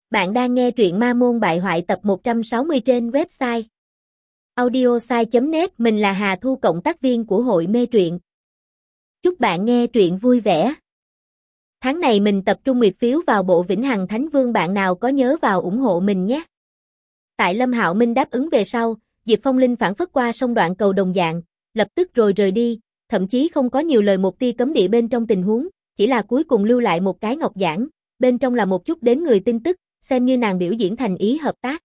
Bạn đang nghe truyện Ma Môn Bại Hoại tập 160 trên website audiosai.net. Mình là Hà Thu, cộng tác viên của hội mê truyện. Chúc bạn nghe truyện vui vẻ. Tháng này mình tập trung nguyệt phiếu vào bộ Vĩnh Hằng Thánh Vương, bạn nào có nhớ vào ủng hộ mình nhé. Tại Lâm Hạo Minh đáp ứng về sau, Diệp Phong Linh phảng phất qua sông đoạn cầu đồng dạng, lập tức rồi rời đi, thậm chí không có nhiều lời một tia cấm địa bên trong tình huống, chỉ là cuối cùng lưu lại một cái ngọc giản, bên trong là một chút đến người tin tức, xem như nàng biểu diễn thành ý hợp tác.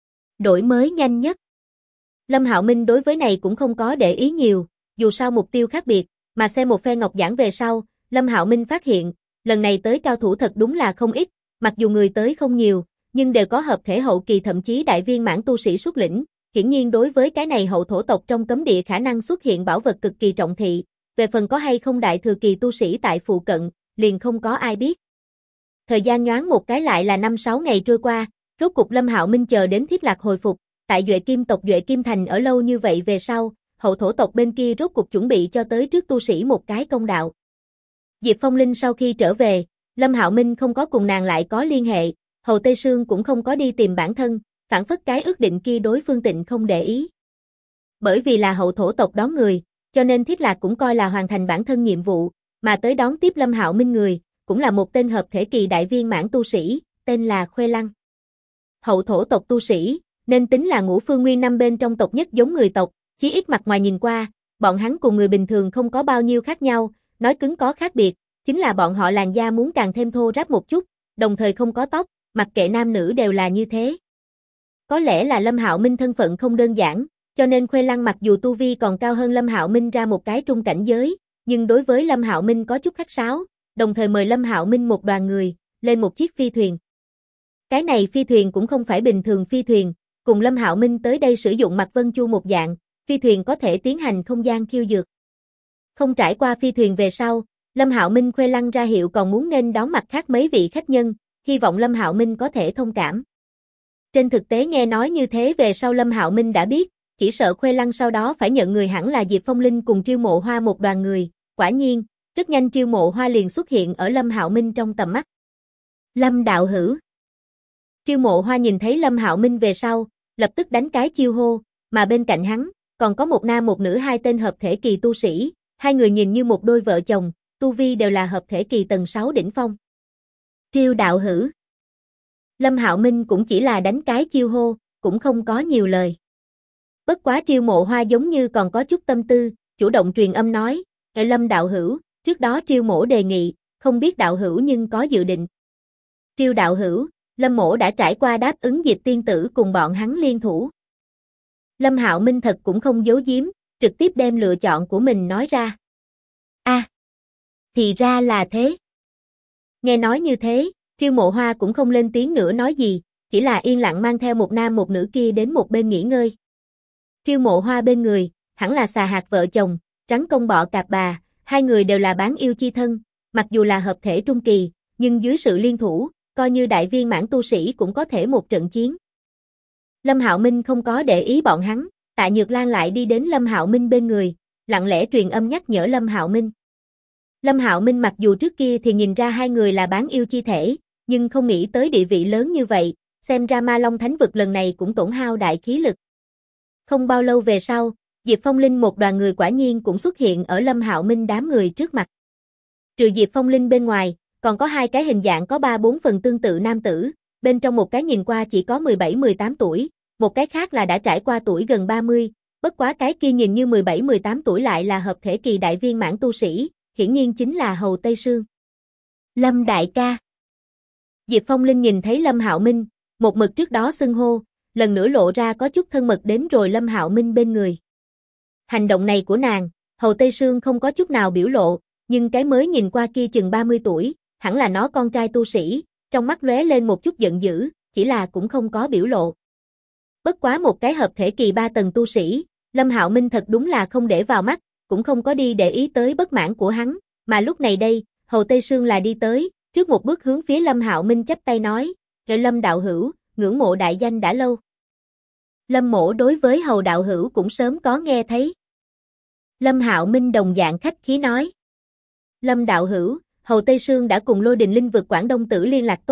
Đổi mới nhanh nhất. Lâm Hạo Minh đối với này cũng không có để ý nhiều, dù sao mục tiêu khác biệt, mà xem một phe ngọc giản về sau, Lâm Hạo Minh phát hiện, lần này tới cao thủ thật đúng là không ít, mặc dù người tới không nhiều, nhưng đều có hợp thể hậu kỳ thậm chí đại viên mãn tu sĩ xuất lĩnh, hiển nhiên đối với cái này hậu thổ tộc trong cấm địa khả năng xuất hiện bảo vật cực kỳ trọng thị, về phần có hay không đại thừa kỳ tu sĩ tại phụ cận, liền không có ai biết. Thời gian nhoáng một cái lại là 5-6 ngày trôi qua, rốt cục Lâm Hạo Minh chờ đến Thiết Lạc hồi phục, tại Duệ Kim tộc Duệ Kim Thành ở lâu như vậy về sau, hậu thổ tộc bên kia rốt cục chuẩn bị cho tới trước tu sĩ một cái công đạo. Diệp Phong Linh sau khi trở về, Lâm Hạo Minh không có cùng nàng lại có liên hệ, Hầu Tây Sương cũng không có đi tìm bản thân, phản phất cái ước định kia đối phương Tịnh không để ý. Bởi vì là hậu thổ tộc đón người, cho nên Thiết Lạc cũng coi là hoàn thành bản thân nhiệm vụ, mà tới đón tiếp Lâm Hạo Minh người, cũng là một tên hợp thể kỳ đại viên mãn tu sĩ, tên là Khuê Lăng. Hậu thổ tộc tu sĩ, nên tính là ngũ phương nguyên năm bên trong tộc nhất giống người tộc, chí ít mặt ngoài nhìn qua, bọn hắn cùng người bình thường không có bao nhiêu khác nhau, nói cứng có khác biệt, chính là bọn họ làn da muốn càng thêm thô ráp một chút, đồng thời không có tóc, mặc kệ nam nữ đều là như thế. Có lẽ là Lâm Hạo Minh thân phận không đơn giản, cho nên Khuê Lăng mặc dù tu vi còn cao hơn Lâm Hạo Minh ra một cái trung cảnh giới, nhưng đối với Lâm Hạo Minh có chút khách sáo, đồng thời mời Lâm Hạo Minh một đoàn người lên một chiếc phi thuyền. Cái này phi thuyền cũng không phải bình thường phi thuyền, cùng Lâm Hạo Minh tới đây sử dụng Mạc Vân Chu một dạng, phi thuyền có thể tiến hành không gian khiêu dược. Không trải qua phi thuyền về sau, Lâm Hạo Minh Khuê Lăng ra hiệu còn muốn nghênh đón mặt khác mấy vị khách nhân, hy vọng Lâm Hạo Minh có thể thông cảm. Trên thực tế nghe nói như thế về sau Lâm Hạo Minh đã biết, chỉ sợ Khuê Lăng sau đó phải nhận người hẳn là Diệp Phong Linh cùng Triêu Mộ Hoa một đoàn người, quả nhiên, rất nhanh Triêu Mộ Hoa liền xuất hiện ở Lâm Hạo Minh trong tầm mắt. Lâm đạo hữu. Triêu Mộ Hoa nhìn thấy Lâm Hạo Minh về sau, lập tức đánh cái chiêu hô, mà bên cạnh hắn, còn có một nam một nữ hai tên hợp thể kỳ tu sĩ, hai người nhìn như một đôi vợ chồng, tu vi đều là hợp thể kỳ tầng 6 đỉnh phong. Triêu đạo hữu. Lâm Hạo Minh cũng chỉ là đánh cái chiêu hô, cũng không có nhiều lời. Bất quá Triêu Mộ Hoa giống như còn có chút tâm tư, chủ động truyền âm nói, Lâm đạo hữu, trước đó Triêu mỗ đề nghị, không biết đạo hữu nhưng có dự định. Triêu đạo hữu, Lâm mỗ đã trải qua đáp ứng Diệp tiên tử cùng bọn hắn liên thủ. Lâm Hạo Minh thật cũng không giấu giếm, trực tiếp đem lựa chọn của mình nói ra. Thì ra là thế. Nghe nói như thế, Triêu Mộ Hoa cũng không lên tiếng nữa nói gì, chỉ là yên lặng mang theo một nam một nữ kia đến một bên nghỉ ngơi. Triêu Mộ Hoa bên người, hẳn là xà hạt vợ chồng, rắn công bọ cạp bà, hai người đều là bán yêu chi thân, mặc dù là hợp thể trung kỳ, nhưng dưới sự liên thủ, coi như đại viên mãn tu sĩ cũng có thể một trận chiến. Lâm Hạo Minh không có để ý bọn hắn, Tạ Nhược Lan lại đi đến Lâm Hạo Minh bên người, lặng lẽ truyền âm nhắc nhở Lâm Hạo Minh. Lâm Hạo Minh mặc dù trước kia thì nhìn ra hai người là bán yêu chi thể, nhưng không nghĩ tới địa vị lớn như vậy, xem ra Ma Long Thánh Vực lần này cũng tổn hao đại khí lực. Không bao lâu về sau, Diệp Phong Linh một đoàn người quả nhiên cũng xuất hiện ở Lâm Hạo Minh đám người trước mặt. Trừ Diệp Phong Linh bên ngoài, còn có hai cái hình dạng có 3-4 phần tương tự nam tử, bên trong một cái nhìn qua chỉ có 17-18 tuổi, một cái khác là đã trải qua tuổi gần 30, bất quá cái kia nhìn như 17-18 tuổi lại là hợp thể kỳ đại viên mãn tu sĩ, hiển nhiên chính là Hầu Tây Sương. Lâm đại ca. Diệp Phong Linh nhìn thấy Lâm Hạo Minh, một mực trước đó xưng hô, lần nữa lộ ra có chút thân mật đến rồi Lâm Hạo Minh bên người. Hành động này của nàng, Hầu Tây Sương không có chút nào biểu lộ, nhưng cái mới nhìn qua kia chừng 30 tuổi, hẳn là nó con trai tu sĩ, trong mắt lóe lên một chút giận dữ, chỉ là cũng không có biểu lộ. Bất quá một cái hợp thể kỳ 3 tầng tu sĩ, Lâm Hạo Minh thật đúng là không để vào mắt, cũng không có đi để ý tới bất mãn của hắn, mà lúc này đây, Hầu Tây Sương là đi tới, trước một bước hướng phía Lâm Hạo Minh chắp tay nói, Lâm đạo hữu, ngưỡng mộ đại danh đã lâu. Lâm mỗ đối với Hầu đạo hữu cũng sớm có nghe thấy. Lâm Hạo Minh đồng dạng khách khí nói. Lâm đạo hữu, Hầu Tây Sương đã cùng Lôi Đình Linh Vực Quảng Đông Tử liên lạc tốt,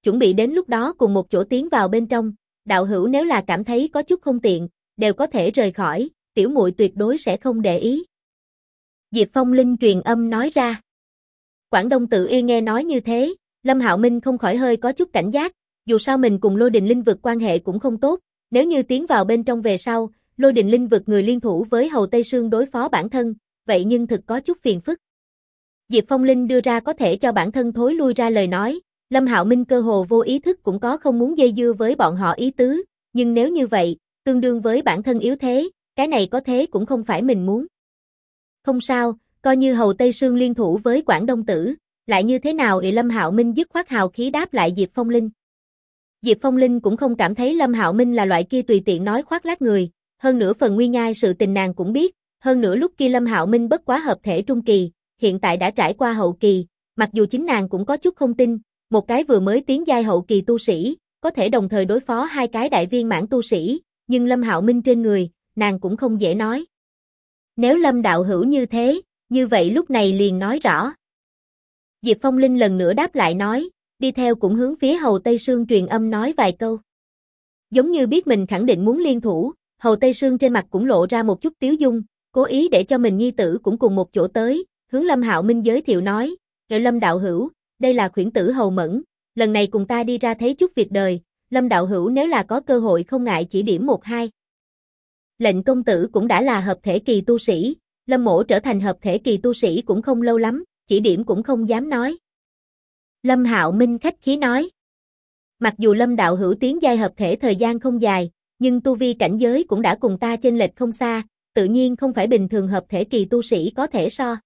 chuẩn bị đến lúc đó cùng một chỗ tiến vào bên trong, đạo hữu nếu là cảm thấy có chút không tiện, đều có thể rời khỏi, tiểu muội tuyệt đối sẽ không để ý. Diệp Phong Linh truyền âm nói ra. Quảng Đông Tự Yên nghe nói như thế, Lâm Hạo Minh không khỏi hơi có chút cảnh giác, dù sao mình cùng Lôi Đình Linh Vực quan hệ cũng không tốt, nếu như tiến vào bên trong về sau, Lôi Đình Linh Vực người liên thủ với Hầu Tây Sương đối phó bản thân, vậy nhưng thực có chút phiền phức. Diệp Phong Linh đưa ra có thể cho bản thân thối lui ra lời nói, Lâm Hạo Minh cơ hồ vô ý thức cũng có không muốn dây dưa với bọn họ ý tứ, nhưng nếu như vậy, tương đương với bản thân yếu thế, cái này có thế cũng không phải mình muốn. Không sao, coi như Hầu Tây Sương liên thủ với Quảng Đông Tử, lại như thế nào thì Lâm Hạo Minh dứt khoát hào khí đáp lại Diệp Phong Linh. Diệp Phong Linh cũng không cảm thấy Lâm Hạo Minh là loại kia tùy tiện nói khoác lác người, hơn nữa phần nguyên nhai sự tình nàng cũng biết, hơn nữa lúc kia Lâm Hạo Minh bất quá hợp thể trung kỳ, hiện tại đã trải qua hậu kỳ, mặc dù chính nàng cũng có chút không tin, một cái vừa mới tiến giai hậu kỳ tu sĩ, có thể đồng thời đối phó hai cái đại viên mãn tu sĩ, nhưng Lâm Hạo Minh trên người, nàng cũng không dễ nói. Nếu Lâm đạo hữu như thế, như vậy lúc này liền nói rõ. Diệp Phong Linh lần nữa đáp lại nói, đi theo cũng hướng phía Hầu Tây Sương truyền âm nói vài câu. Giống như biết mình khẳng định muốn liên thủ, Hầu Tây Sương trên mặt cũng lộ ra một chút tiếu dung, cố ý để cho mình nhi tử cũng cùng một chỗ tới, hướng Lâm Hạo Minh giới thiệu nói, Lâm đạo hữu, đây là khuyển tử Hầu Mẫn, lần này cùng ta đi ra thấy chút việc đời, Lâm đạo hữu nếu là có cơ hội không ngại chỉ điểm một hai. Lệnh công tử cũng đã là hợp thể kỳ tu sĩ, Lâm mỗ trở thành hợp thể kỳ tu sĩ cũng không lâu lắm, chỉ điểm cũng không dám nói. Lâm Hạo Minh khách khí nói. Mặc dù Lâm đạo hữu tiến giai hợp thể thời gian không dài, nhưng tu vi cảnh giới cũng đã cùng ta chênh lệch không xa, tự nhiên không phải bình thường hợp thể kỳ tu sĩ có thể so.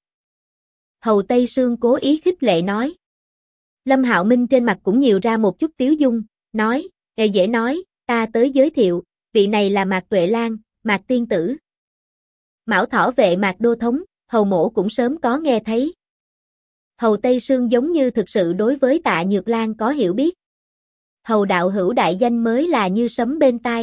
Hầu Tây Sương cố ý khích lệ nói. Lâm Hạo Minh trên mặt cũng nhiều ra một chút tiếu dung, nói, dễ nói, ta tới giới thiệu, vị này là Mạc Tuệ Lan, Mạc tiên tử. Mão Thỏ vệ Mạc đô thống, Hầu mỗ cũng sớm có nghe thấy. Hầu Tây Sương giống như thực sự đối với Tạ Nhược Lan có hiểu biết. Hầu đạo hữu đại danh mới là như sấm bên tai.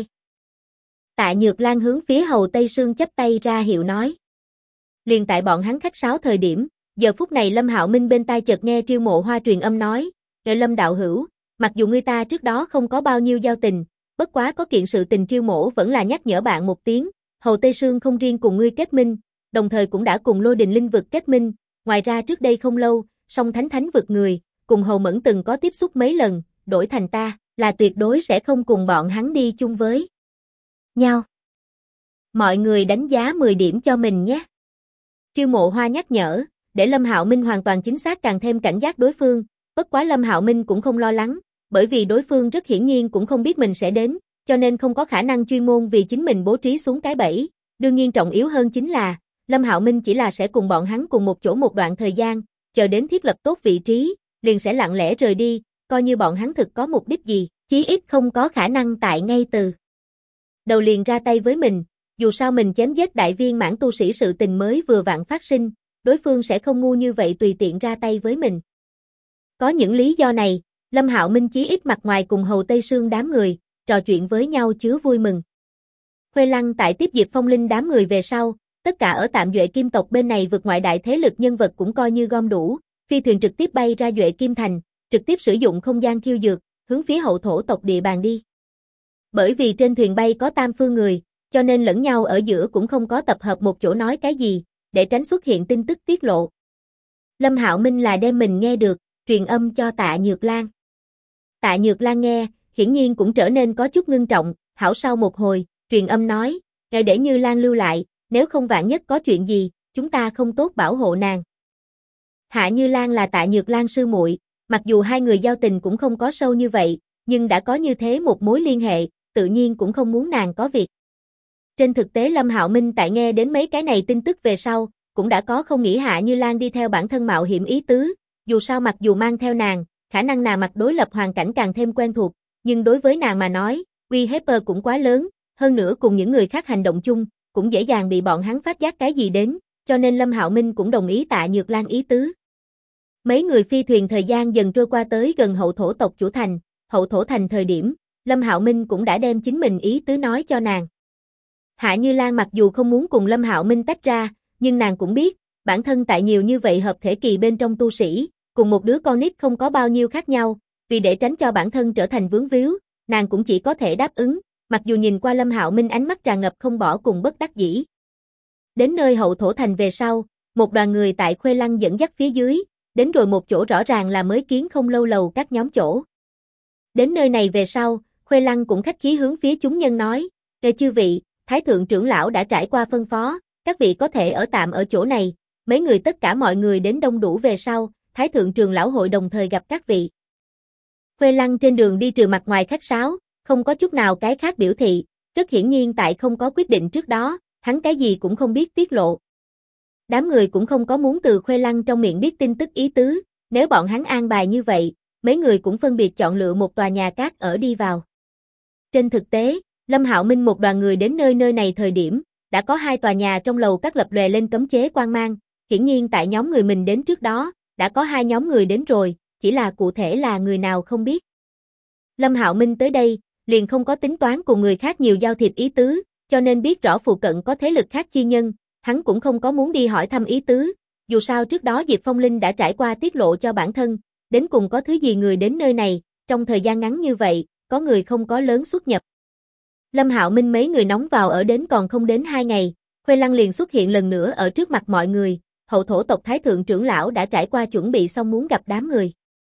Tạ Nhược Lan hướng phía Hầu Tây Sương chắp tay ra hiệu nói. Liền tại bọn hắn khách sáo thời điểm, giờ phút này Lâm Hạo Minh bên tai chợt nghe Triêu Mộ Hoa truyền âm nói, Lâm đạo hữu, mặc dù người ta trước đó không có bao nhiêu giao tình, bất quá có kiện sự tình Triêu Mộ vẫn là nhắc nhở bạn một tiếng, Hầu Tây Sương không riêng cùng ngươi kết minh, đồng thời cũng đã cùng Lôi Đình Linh Vực kết minh, ngoài ra trước đây không lâu, Song Thánh vực người, cùng Hầu Mẫn từng có tiếp xúc mấy lần, đổi thành ta, là tuyệt đối sẽ không cùng bọn hắn đi chung với nhau. Mọi người đánh giá 10 điểm cho mình nhé. Triêu Mộ Hoa nhắc nhở, để Lâm Hạo Minh hoàn toàn chính xác càng thêm cảnh giác đối phương, bất quá Lâm Hạo Minh cũng không lo lắng, bởi vì đối phương rất hiển nhiên cũng không biết mình sẽ đến, cho nên không có khả năng chuyên môn vì chính mình bố trí xuống cái bẫy, đương nhiên trọng yếu hơn chính là, Lâm Hạo Minh chỉ là sẽ cùng bọn hắn cùng một chỗ một đoạn thời gian, chờ đến thiết lập tốt vị trí, liền sẽ lặng lẽ rời đi, coi như bọn hắn thực có mục đích gì, chí ít không có khả năng tại ngay từ đầu liền ra tay với mình, dù sao mình chém giết đại viên mãn tu sĩ sự tình mới vừa vặn phát sinh, đối phương sẽ không ngu như vậy tùy tiện ra tay với mình. Có những lý do này, Lâm Hạo Minh chí ít mặt ngoài cùng Hầu Tây Sương đám người, trò chuyện với nhau chứa vui mừng. Khuê Lăng tại tiếp Diệp Phong Linh đám người về sau, tất cả ở tạm Duệ Kim tộc bên này vượt ngoại đại thế lực nhân vật cũng coi như gom đủ, phi thuyền trực tiếp bay ra Duệ Kim thành, trực tiếp sử dụng không gian khiêu dược, hướng phía hậu thổ tộc địa bàn đi. Bởi vì trên thuyền bay có tam phương người, cho nên lẫn nhau ở giữa cũng không có tập hợp một chỗ nói cái gì, để tránh xuất hiện tin tức tiết lộ. Lâm Hạo Minh là đem mình nghe được, truyền âm cho Tạ Nhược Lan. Tạ Nhược Lan nghe, hiển nhiên cũng trở nên có chút ngưng trọng, hảo sau một hồi, truyền âm nói, để Như Lan lưu lại, nếu không vạn nhất có chuyện gì, chúng ta không tốt bảo hộ nàng. Hạ Như Lan là Tạ Nhược Lan sư muội, mặc dù hai người giao tình cũng không có sâu như vậy, nhưng đã có như thế một mối liên hệ, tự nhiên cũng không muốn nàng có việc. Trên thực tế Lâm Hạo Minh tại nghe đến mấy cái này tin tức về sau, cũng đã có không nghĩ Hạ Như Lan đi theo bản thân mạo hiểm ý tứ, dù sao mặc dù mang theo nàng, khả năng nàng mặt đối lập hoàn cảnh càng thêm quen thuộc, nhưng đối với nàng mà nói, uy hiếp cũng quá lớn, hơn nữa cùng những người khác hành động chung, cũng dễ dàng bị bọn hắn phát giác cái gì đến, cho nên Lâm Hạo Minh cũng đồng ý Tạ Nhược Lan ý tứ. Mấy người phi thuyền thời gian dần trôi qua tới gần hậu thổ tộc chủ thành, hậu thổ thành thời điểm, Lâm Hạo Minh cũng đã đem chính mình ý tứ nói cho nàng. Hạ Như Lan mặc dù không muốn cùng Lâm Hạo Minh tách ra, nhưng nàng cũng biết, bản thân tại nhiều như vậy hợp thể kỳ bên trong tu sĩ, cùng một đứa con nít không có bao nhiêu khác nhau, vì để tránh cho bản thân trở thành vướng víu, nàng cũng chỉ có thể đáp ứng, mặc dù nhìn qua Lâm Hạo Minh ánh mắt tràn ngập không bỏ cùng bất đắc dĩ. Đến nơi hậu thổ thành về sau, một đoàn người tại Khuê Lăng dẫn dắt phía dưới, đến rồi một chỗ rõ ràng là mới kiến không lâu lầu các nhóm chỗ. Đến nơi này về sau, Khuê Lăng cũng khách khí hướng phía chúng nhân nói, chư vị, Thái thượng trưởng lão đã trải qua phân phó, các vị có thể ở tạm ở chỗ này, mấy người tất cả mọi người đến đông đủ về sau, Thái thượng trưởng lão hội đồng thời gặp các vị. Khuê Lăng trên đường đi trừ mặt ngoài khách sáo, không có chút nào cái khác biểu thị, rất hiển nhiên tại không có quyết định trước đó, hắn cái gì cũng không biết tiết lộ. Đám người cũng không có muốn từ Khuê Lăng trong miệng biết tin tức ý tứ, nếu bọn hắn an bài như vậy, mấy người cũng phân biệt chọn lựa một tòa nhà cát ở đi vào. Trên thực tế, Lâm Hạo Minh một đoàn người đến nơi này thời điểm, đã có 2 tòa nhà trong lầu các lập lòe lên cấm chế quang mang, hiển nhiên tại nhóm người mình đến trước đó, đã có 2 nhóm người đến rồi, chỉ là cụ thể là người nào không biết. Lâm Hạo Minh tới đây, liền không có tính toán cùng người khác nhiều giao thiệp ý tứ, cho nên biết rõ phụ cận có thế lực khác chi nhân, hắn cũng không có muốn đi hỏi thăm ý tứ, dù sao trước đó Diệp Phong Linh đã trải qua tiết lộ cho bản thân, đến cùng có thứ gì người đến nơi này, trong thời gian ngắn như vậy, có người không có lớn xuất nhập. Lâm Hạo Minh mấy người nóng vào ở đến còn không đến 2 ngày, Khuê Lăng liền xuất hiện lần nữa ở trước mặt mọi người, hậu thổ tộc Thái thượng trưởng lão đã trải qua chuẩn bị xong muốn gặp đám người.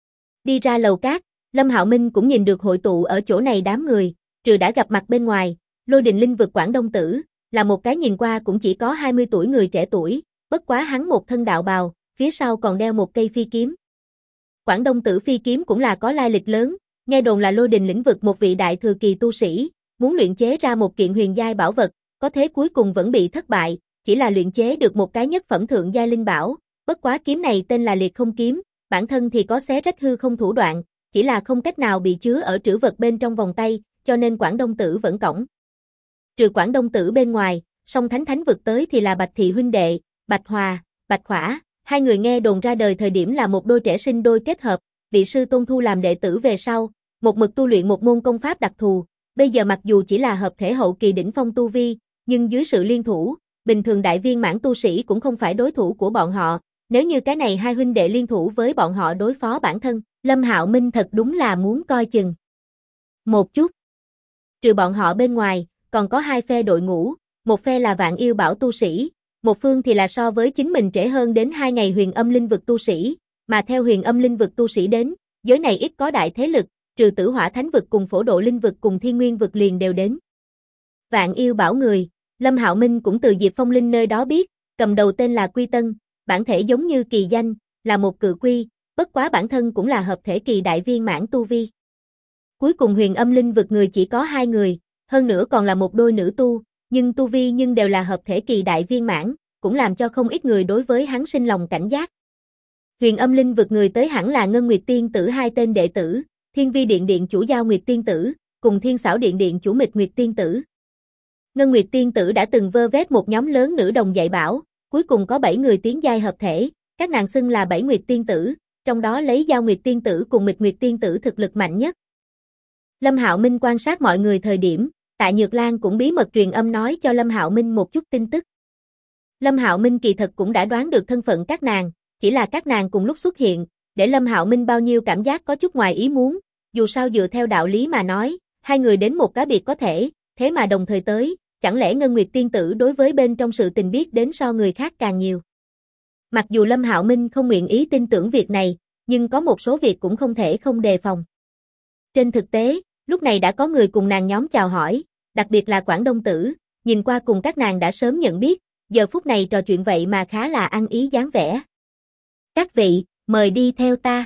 Đi ra lầu cát, Lâm Hạo Minh cũng nhìn được hội tụ ở chỗ này đám người, trừ đã gặp mặt bên ngoài, Lôi Đình Linh vực Quảng Đông Tử, là một cái nhìn qua cũng chỉ có 20 tuổi người trẻ tuổi, bất quá hắn một thân đạo bào, phía sau còn đeo một cây phi kiếm. Quảng Đông Tử phi kiếm cũng là có lai lịch lớn, nghe đồn là Lôi Đình lĩnh vực một vị đại thừa kỳ tu sĩ, muốn luyện chế ra một kiện huyền giai bảo vật, có thế cuối cùng vẫn bị thất bại, chỉ là luyện chế được một cái nhất phẩm thượng giai linh bảo, bất quá kiếm này tên là Liệt Không kiếm, bản thân thì có xé rách hư không thủ đoạn, chỉ là không cách nào bị chứa ở trữ vật bên trong vòng tay, cho nên Quảng Đông Tử vẫn cõng. Trừ Quảng Đông Tử bên ngoài, song thánh vực tới thì là Bạch Thị huynh đệ, Bạch Hòa, Bạch Khỏa, 2 người nghe đồn ra đời thời điểm là một đôi trẻ sinh đôi kết hợp, vị sư tôn thu làm đệ tử về sau, một mực tu luyện một môn công pháp đặc thù, bây giờ mặc dù chỉ là hợp thể hậu kỳ đỉnh phong tu vi, nhưng dưới sự liên thủ, bình thường đại viên mãn tu sĩ cũng không phải đối thủ của bọn họ, nếu như cái này 2 huynh đệ liên thủ với bọn họ đối phó bản thân, Lâm Hạo Minh thật đúng là muốn coi chừng. Một chút. Trừ bọn họ bên ngoài, còn có 2 phe đội ngũ, một phe là Vạn Yêu Bảo tu sĩ, một phương thì là so với chính mình trễ hơn đến 2 ngày Huyền Âm Linh vực tu sĩ, mà theo Huyền Âm Linh vực tu sĩ đến, giới này ít có đại thế lực, trừ Tử Hỏa Thánh vực cùng Phổ Độ Linh vực cùng Thiên Nguyên vực liền đều đến. Vạn Yêu Bảo người, Lâm Hạo Minh cũng từ Diệp Phong Linh nơi đó biết, cầm đầu tên là Quy Tân, bản thể giống như kỳ danh, là một cự quy, bất quá bản thân cũng là hợp thể kỳ đại viên mãn tu vi. Cuối cùng Huyền Âm Linh vực người chỉ có 2 người, hơn nữa còn là một đôi nữ tu, nhưng tu vi nhưng đều là hợp thể kỳ đại viên mãn, cũng làm cho không ít người đối với hắn sinh lòng cảnh giác. Huyền Âm Linh vực người tới hẳn là Ngân Nguyệt Tiên tử 2 tên đệ tử, Thiên Vi Điện Điện chủ Giao Nguyệt Tiên tử, cùng Thiên Xảo Điện Điện chủ Mịch Nguyệt Tiên tử. Ngân Nguyệt Tiên tử đã từng vơ vét một nhóm lớn nữ đồng dạy bảo, cuối cùng có 7 người tiến giai hợp thể, các nàng xưng là 7 Nguyệt Tiên tử, trong đó lấy Giao Nguyệt Tiên tử cùng Mịch Nguyệt Tiên tử thực lực mạnh nhất. Lâm Hạo Minh quan sát mọi người thời điểm, Tạ Nhược Lan cũng bí mật truyền âm nói cho Lâm Hạo Minh một chút tin tức. Lâm Hạo Minh kỳ thật cũng đã đoán được thân phận các nàng, chỉ là các nàng cùng lúc xuất hiện, để Lâm Hạo Minh bao nhiêu cảm giác có chút ngoài ý muốn, dù sao dựa theo đạo lý mà nói, 2 người đến một cá biệt có thể, thế mà đồng thời tới, chẳng lẽ Ngân Nguyệt Tiên tử đối với bên trong sự tình biết đến so người khác càng nhiều. Mặc dù Lâm Hạo Minh không nguyện ý tin tưởng việc này, nhưng có một số việc cũng không thể không đề phòng. Trên thực tế, lúc này đã có người cùng nàng nhóm chào hỏi, đặc biệt là Quảng Đông Tử, nhìn qua cùng các nàng đã sớm nhận biết, giờ phút này trò chuyện vậy mà khá là ăn ý dáng vẻ. Các vị, mời đi theo ta.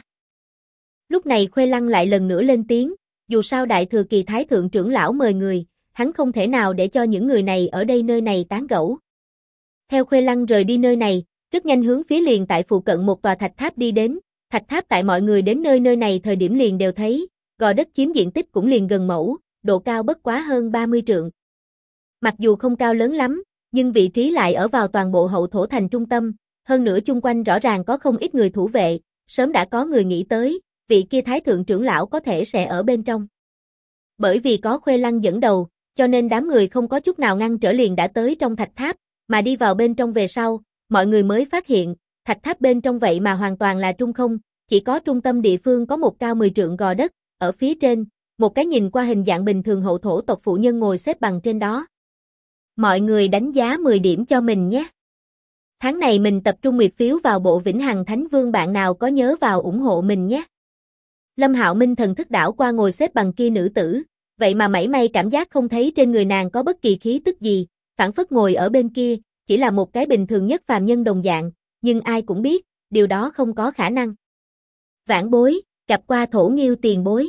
Lúc này Khuê Lăng lại lần nữa lên tiếng, dù sao đại thừa kỳ thái thượng trưởng lão mời người, hắn không thể nào để cho những người này ở đây nơi này tán gẫu. Theo Khuê Lăng rời đi nơi này, rất nhanh hướng phía liền tại phụ cận một tòa thạch tháp đi đến, thạch tháp tại mọi người đến nơi này thời điểm liền đều thấy, gò đất chiếm diện tích cũng liền gần mẫu, độ cao bất quá hơn 30 trượng. Mặc dù không cao lớn lắm, nhưng vị trí lại ở vào toàn bộ hậu thổ thành trung tâm, hơn nữa chung quanh rõ ràng có không ít người thủ vệ, sớm đã có người nghĩ tới, vị kia thái thượng trưởng lão có thể sẽ ở bên trong. Bởi vì có Khuê Lăng dẫn đầu, cho nên đám người không có chút nào ngăn trở liền đã tới trong thạch tháp, mà đi vào bên trong về sau, mọi người mới phát hiện, thạch tháp bên trong vậy mà hoàn toàn là trung không, chỉ có trung tâm địa phương có một cao 10 trượng gò đất, ở phía trên, một cái nhìn qua hình dạng bình thường hậu thổ tộc phụ nhân ngồi xếp bằng trên đó. Mọi người đánh giá 10 điểm cho mình nhé. Tháng này mình tập trung nguyệt phiếu vào bộ Vĩnh Hằng Thánh Vương, bạn nào có nhớ vào ủng hộ mình nhé. Lâm Hạo Minh thần thức đảo qua ngồi xếp bằng kia nữ tử, vậy mà mảy may cảm giác không thấy trên người nàng có bất kỳ khí tức gì, phảng phất ngồi ở bên kia, chỉ là một cái bình thường nhất phàm nhân đồng dạng, nhưng ai cũng biết, điều đó không có khả năng. Vãn bối, gặp qua Thổ Nghiêu tiền bối.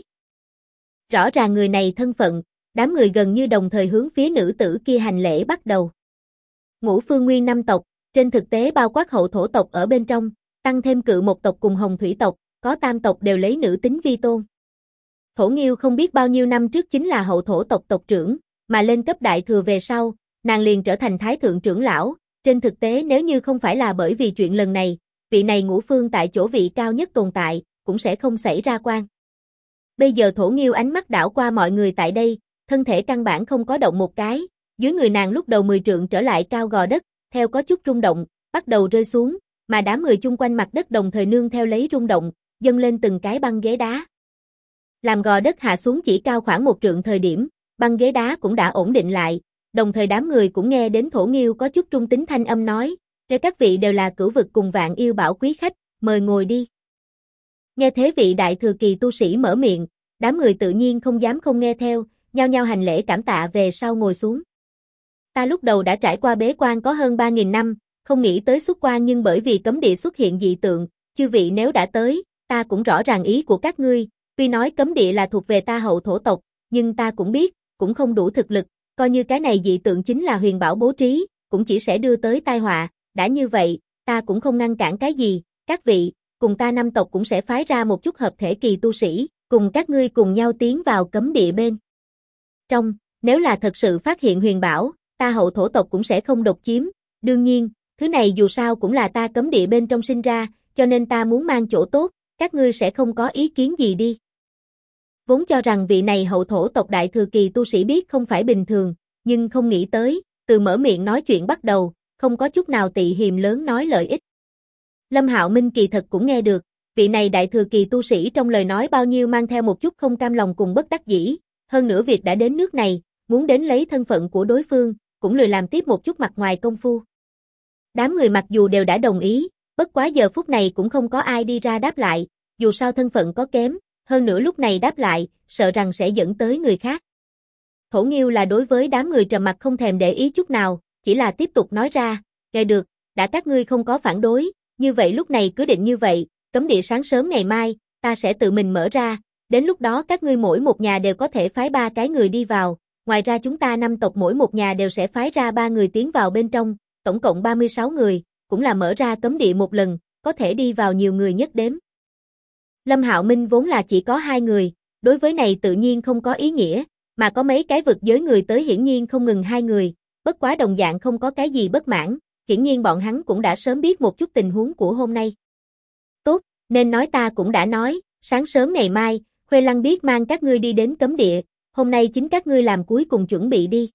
Rõ ràng người này thân phận, đám người gần như đồng thời hướng phía nữ tử kia hành lễ bắt đầu. Ngũ Phương Nguyên năm tộc, trên thực tế bao quát hậu thổ tộc ở bên trong, tăng thêm cự một tộc cùng hồng thủy tộc, có tam tộc đều lấy nữ tính vi tôn. Thổ Nghiêu không biết bao nhiêu năm trước chính là hậu thổ tộc tộc trưởng, mà lên cấp đại thừa về sau, nàng liền trở thành thái thượng trưởng lão. Trên thực tế nếu như không phải là bởi vì chuyện lần này, vị này Ngũ Phương tại chỗ vị cao nhất tồn tại, cũng sẽ không xảy ra quan. Bây giờ Thổ Nghiêu ánh mắt đảo qua mọi người tại đây, thân thể căn bản không có động một cái, dưới người nàng lúc đầu 10 trượng trở lại cao gò đất, theo có chút rung động, bắt đầu rơi xuống, mà đám người chung quanh mặt đất đồng thời nương theo lấy rung động, dâng lên từng cái băng ghế đá. Làm gò đất hạ xuống chỉ cao khoảng 1 trượng thời điểm, băng ghế đá cũng đã ổn định lại, đồng thời đám người cũng nghe đến Thổ Nghiêu có chút trung tính thanh âm nói, "Để các vị đều là cửu vực cùng vạn yêu bảo quý khách, mời ngồi đi." Nghe thế vị đại thừa kỳ tu sĩ mở miệng, đám người tự nhiên không dám không nghe theo, nhao nhao hành lễ cảm tạ về sau ngồi xuống. Ta lúc đầu đã trải qua bế quan có hơn 3.000 năm, không nghĩ tới xuất quan, nhưng bởi vì cấm địa xuất hiện dị tượng, chư vị nếu đã tới, ta cũng rõ ràng ý của các ngươi, tuy nói cấm địa là thuộc về ta hậu thổ tộc, nhưng ta cũng biết, cũng không đủ thực lực, coi như cái này dị tượng chính là huyền bảo bố trí, cũng chỉ sẽ đưa tới tai họa, đã như vậy, ta cũng không ngăn cản cái gì, các vị, cùng ta năm tộc cũng sẽ phái ra một chút hợp thể kỳ tu sĩ, cùng các ngươi cùng nhau tiến vào cấm địa bên trong, nếu là thật sự phát hiện huyền bảo, ta hậu thổ tộc cũng sẽ không độc chiếm, đương nhiên, thứ này dù sao cũng là ta cấm địa bên trong sinh ra, cho nên ta muốn mang chỗ tốt, các ngươi sẽ không có ý kiến gì đi. Vốn cho rằng vị này hậu thổ tộc đại thừa kỳ tu sĩ biết không phải bình thường, nhưng không nghĩ tới, từ mở miệng nói chuyện bắt đầu, không có chút nào tị hiềm lớn nói lợi ích. Lâm Hạo Minh kỳ thật cũng nghe được, vị này đại thừa kỳ tu sĩ trong lời nói bao nhiêu mang theo một chút không cam lòng cùng bất đắc dĩ, hơn nữa việc đã đến nước này, muốn đến lấy thân phận của đối phương, cũng lười làm tiếp một chút mặt ngoài công phu. Đám người mặc dù đều đã đồng ý, bất quá giờ phút này cũng không có ai đi ra đáp lại, dù sao thân phận có kém, hơn nữa lúc này đáp lại, sợ rằng sẽ dẫn tới người khác. Thổ Nghiêu là đối với đám người trầm mặc không thèm để ý chút nào, chỉ là tiếp tục nói ra, "Nghe được, đã các ngươi không có phản đối, như vậy lúc này cứ định như vậy, cấm địa sáng sớm ngày mai, ta sẽ tự mình mở ra, đến lúc đó các ngươi mỗi một nhà đều có thể phái 3 cái người đi vào, ngoài ra chúng ta 5 tộc mỗi một nhà đều sẽ phái ra 3 người tiến vào bên trong, tổng cộng 36 người, cũng là mở ra cấm địa một lần, có thể đi vào nhiều người nhất đếm." Lâm Hạo Minh vốn là chỉ có 2 người, đối với này tự nhiên không có ý nghĩa, mà có mấy cái vực giới người tới hiển nhiên không ngừng 2 người, bất quá đồng dạng không có cái gì bất mãn, hiển nhiên bọn hắn cũng đã sớm biết một chút tình huống của hôm nay. "Tốt, nên nói ta cũng đã nói, sáng sớm ngày mai, Khuê Lăng biết mang các ngươi đi đến cấm địa, hôm nay chính các ngươi làm cuối cùng chuẩn bị đi."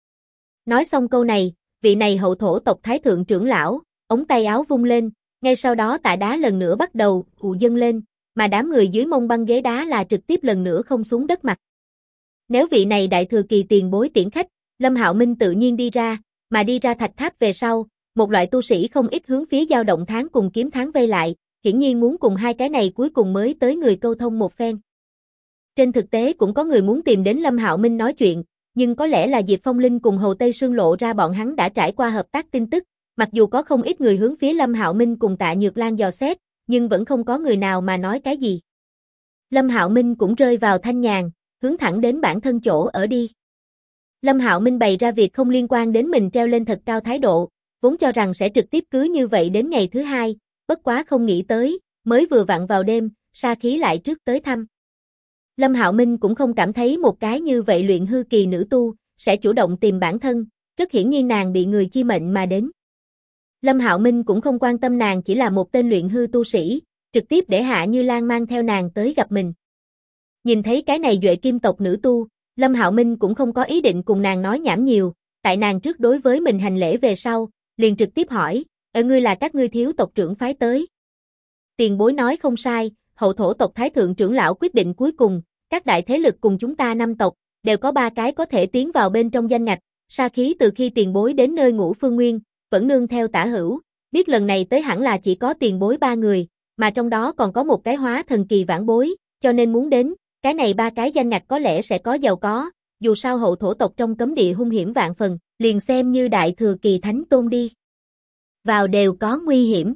Nói xong câu này, vị này hậu thổ tộc thái thượng trưởng lão, ống tay áo vung lên, ngay sau đó tạ đá lần nữa bắt đầu dâng lên, mà đám người dưới mông băng ghế đá là trực tiếp lần nữa không xuống đất mặt. Nếu vị này đại thừa kỳ tiền bối tiễn khách, Lâm Hạo Minh tự nhiên đi ra, mà đi ra thạch tháp về sau, một loại tu sĩ không ít hướng phía dao động tháng cùng kiếm tháng vây lại, hiển nhiên muốn cùng hai cái này cuối cùng mới tới người câu thông một phen. Trên thực tế cũng có người muốn tìm đến Lâm Hạo Minh nói chuyện, nhưng có lẽ là Diệp Phong Linh cùng Hồ Tây Sương lộ ra bọn hắn đã trải qua hợp tác tin tức, mặc dù có không ít người hướng phía Lâm Hạo Minh cùng Tạ Nhược Lan dò xét, nhưng vẫn không có người nào mà nói cái gì. Lâm Hạo Minh cũng rơi vào thanh nhàn, hướng thẳng đến bản thân chỗ ở đi. Lâm Hạo Minh bày ra việc không liên quan đến mình treo lên thật cao thái độ, vốn cho rằng sẽ trực tiếp cứ như vậy đến ngày thứ 2, bất quá không nghĩ tới, mới vừa vặn vào đêm, sa khí lại trước tới thăm. Lâm Hạo Minh cũng không cảm thấy một cái như vậy luyện hư kỳ nữ tu, sẽ chủ động tìm bản thân, rất hiển nhiên nàng bị người chi mệnh mà đến. Lâm Hạo Minh cũng không quan tâm nàng chỉ là một tên luyện hư tu sĩ, trực tiếp để Hạ Như Lan mang theo nàng tới gặp mình. Nhìn thấy cái này duệ kim tộc nữ tu, Lâm Hạo Minh cũng không có ý định cùng nàng nói nhảm nhiều, tại nàng trước đối với mình hành lễ về sau, liền trực tiếp hỏi, ngươi là các ngươi thiếu tộc trưởng phái tới. Tiền bối nói không sai, hậu thổ tộc Thái Thượng trưởng lão quyết định cuối cùng, các đại thế lực cùng chúng ta 5 tộc, đều có 3 cái có thể tiến vào bên trong danh ngạch, Sa Khí từ khi tiền bối đến nơi Ngũ Phương Nguyên, vẫn nương theo Tả Hữu, biết lần này tới hẳn là chỉ có tiền bối 3 người, mà trong đó còn có một cái hóa thần kỳ vãn bối, cho nên muốn đến, cái này 3 cái danh ngạch có lẽ sẽ có giàu có, dù sao hậu thổ tộc trong cấm địa hung hiểm vạn phần, liền xem như đại thừa kỳ thánh tôn đi. Vào đều có nguy hiểm.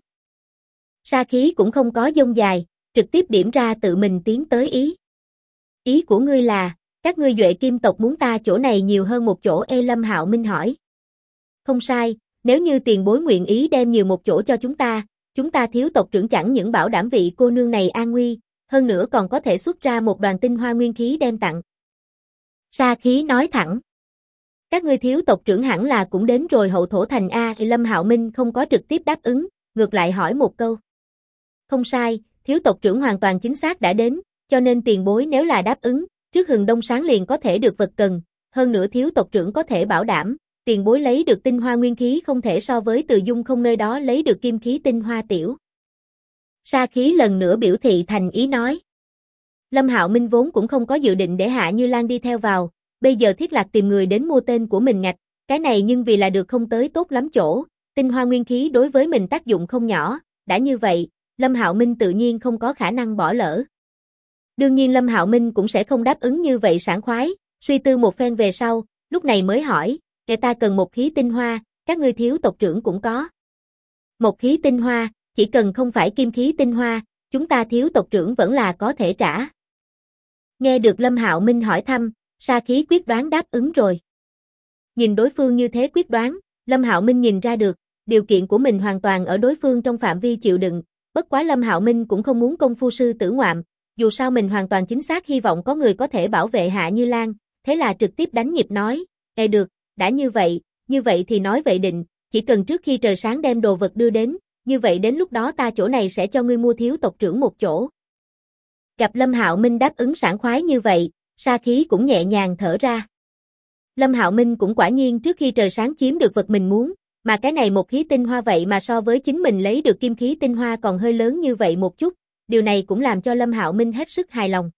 Sa Khí cũng không có dông dài, trực tiếp điểm ra tự mình tiến tới ý. Ý của ngươi là, các ngươi Duệ Kim tộc muốn ta chỗ này nhiều hơn một chỗ? Lâm Hạo Minh hỏi. Không sai, nếu như tiền bối nguyện ý đem nhiều một chỗ cho chúng ta thiếu tộc trưởng chẳng những bảo đảm vị cô nương này an nguy, hơn nữa còn có thể xuất ra một đoàn tinh hoa nguyên khí đem tặng. Sa Khí nói thẳng. Các ngươi thiếu tộc trưởng hẳn là cũng đến rồi hậu thổ thành A. Lâm Hạo Minh không có trực tiếp đáp ứng, ngược lại hỏi một câu. Không sai, thiếu tộc trưởng hoàn toàn chính xác đã đến, cho nên tiền bối nếu là đáp ứng, trước hừng đông sáng liền có thể được vật cần, hơn nữa thiếu tộc trưởng có thể bảo đảm, tiền bối lấy được tinh hoa nguyên khí không thể so với Từ Dung không nơi đó lấy được kim khí tinh hoa tiểu. Sa Khí lần nữa biểu thị thành ý nói. Lâm Hạo Minh vốn cũng không có dự định để Hạ Như Lan đi theo vào, bây giờ Thiết Lạc tìm người đến mua tên của mình ngạch, cái này nhưng vì là được không tới tốt lắm chỗ, tinh hoa nguyên khí đối với mình tác dụng không nhỏ, đã như vậy, Lâm Hạo Minh tự nhiên không có khả năng bỏ lỡ. Đương nhiên Lâm Hạo Minh cũng sẽ không đáp ứng như vậy sảng khoái, suy tư một phen về sau, lúc này mới hỏi, người ta cần một khí tinh hoa, các ngươi thiếu tộc trưởng cũng có. Một khí tinh hoa, chỉ cần không phải kim khí tinh hoa, chúng ta thiếu tộc trưởng vẫn là có thể trả. Nghe được Lâm Hạo Minh hỏi thăm, Sa Khí quyết đoán đáp ứng rồi. Nhìn đối phương như thế quyết đoán, Lâm Hạo Minh nhìn ra được, điều kiện của mình hoàn toàn ở đối phương trong phạm vi chịu đựng, bất quá Lâm Hạo Minh cũng không muốn công phu sư tử ngoạm, dù sao mình hoàn toàn chính xác hy vọng có người có thể bảo vệ Hạ Như Lan, thế là trực tiếp đánh nhịp nói, được, đã như vậy thì nói vậy định, chỉ cần trước khi trời sáng đem đồ vật đưa đến, như vậy đến lúc đó ta chỗ này sẽ cho ngươi mua thiếu tộc trưởng một chỗ. Gặp Lâm Hạo Minh đáp ứng sảng khoái như vậy, Sa Khí cũng nhẹ nhàng thở ra. Lâm Hạo Minh cũng quả nhiên trước khi trời sáng chiếm được vật mình muốn, mà cái này một khí tinh hoa vậy mà so với chính mình lấy được kim khí tinh hoa còn hơi lớn như vậy một chút, điều này cũng làm cho Lâm Hạo Minh hết sức hài lòng.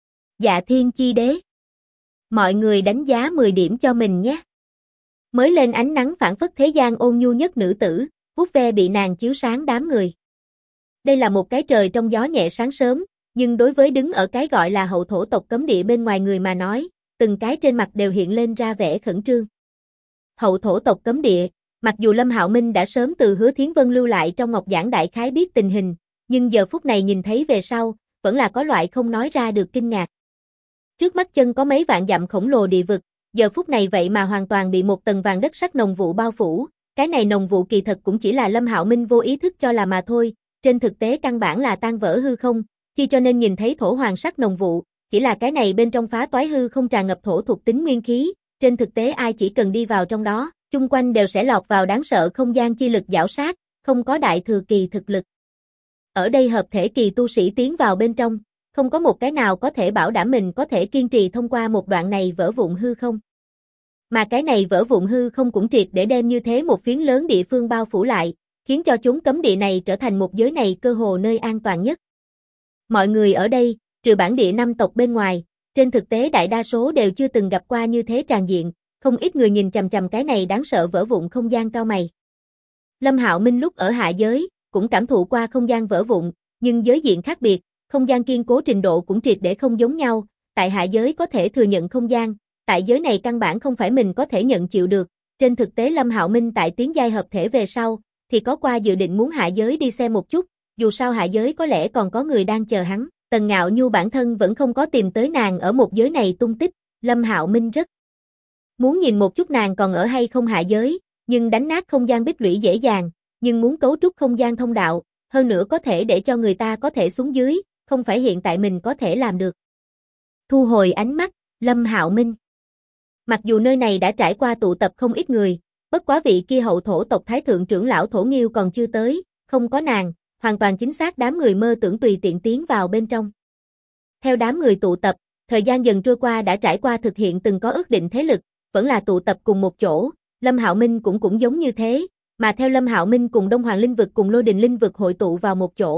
Dạ Thiên Chi Đế. Mọi người đánh giá 10 điểm cho mình nhé. Mới lên ánh nắng phảng phất thế gian ôn nhu nhất nữ tử, vuốt ve bị nàng chiếu sáng đám người. Đây là một cái trời trong gió nhẹ sáng sớm, nhưng đối với đứng ở cái gọi là hậu thổ tộc cấm địa bên ngoài người mà nói, từng cái trên mặt đều hiện lên ra vẻ khẩn trương. Hậu thổ tộc cấm địa, mặc dù Lâm Hạo Minh đã sớm từ Hứa Thiến Vân lưu lại trong Ngọc Giảng đại khái biết tình hình, nhưng giờ phút này nhìn thấy về sau, vẫn là có loại không nói ra được kinh ngạc. Trước mắt chân có mấy vạn dặm khổng lồ địa vực, giờ phút này vậy mà hoàn toàn bị một tầng vàng đất sắc nồng vụ bao phủ, cái này nồng vụ kỳ thật cũng chỉ là Lâm Hạo Minh vô ý thức cho là mà thôi, trên thực tế căn bản là tan vỡ hư không, chi cho nên nhìn thấy thổ hoàng sắc nồng vụ, chỉ là cái này bên trong phá toái hư không tràn ngập thổ thuộc tính nguyên khí, trên thực tế ai chỉ cần đi vào trong đó, chung quanh đều sẽ lọt vào đáng sợ không gian chi lực giảo sát, không có đại thừa kỳ thực lực. Ở đây hợp thể kỳ tu sĩ tiến vào bên trong, không có một cái nào có thể bảo đảm mình có thể kiên trì thông qua một đoạn này vỡ vụn hư không. Mà cái này vỡ vụn hư không cũng triệt để đem như thế một phiến lớn địa phương bao phủ lại, khiến cho chúng cấm địa này trở thành một giới này cơ hồ nơi an toàn nhất. Mọi người ở đây, trừ bản địa 5 tộc bên ngoài, trên thực tế đại đa số đều chưa từng gặp qua như thế tràn diện, không ít người nhìn chằm chằm cái này đáng sợ vỡ vụn không gian cao mày. Lâm Hạo Minh lúc ở hạ giới, cũng cảm thụ qua không gian vỡ vụn, nhưng giới diện khác biệt, không gian kiên cố trình độ cũng triệt để không giống nhau, tại hạ giới có thể thừa nhận không gian, tại giới này căn bản không phải mình có thể nhận chịu được, trên thực tế Lâm Hạo Minh tại tiến giai hợp thể về sau, thì có qua dự định muốn hạ giới đi xem một chút, dù sao hạ giới có lẽ còn có người đang chờ hắn, Tần Ngạo Nhu bản thân vẫn không có tìm tới nàng ở một giới này tung tích, Lâm Hạo Minh rất muốn nhìn một chút nàng còn ở hay không hạ giới, nhưng đánh nát không gian bích lũy dễ dàng, nhưng muốn cấu trúc không gian thông đạo, hơn nữa có thể để cho người ta có thể xuống dưới, không phải hiện tại mình có thể làm được. Thu hồi ánh mắt, Lâm Hạo Minh. Mặc dù nơi này đã trải qua tụ tập không ít người, bất quá vị kia hậu thổ tộc thái thượng trưởng lão Thổ Nghiêu còn chưa tới, không có nàng, hoàn toàn chính xác đám người mơ tưởng tùy tiện tiến vào bên trong. Theo đám người tụ tập, thời gian dần trôi qua đã trải qua thực hiện từng có ước định thế lực, vẫn là tụ tập cùng một chỗ, Lâm Hạo Minh cũng giống như thế, mà theo Lâm Hạo Minh cùng Đông Hoàng Linh Vực cùng Lôi Đình Linh Vực hội tụ vào một chỗ,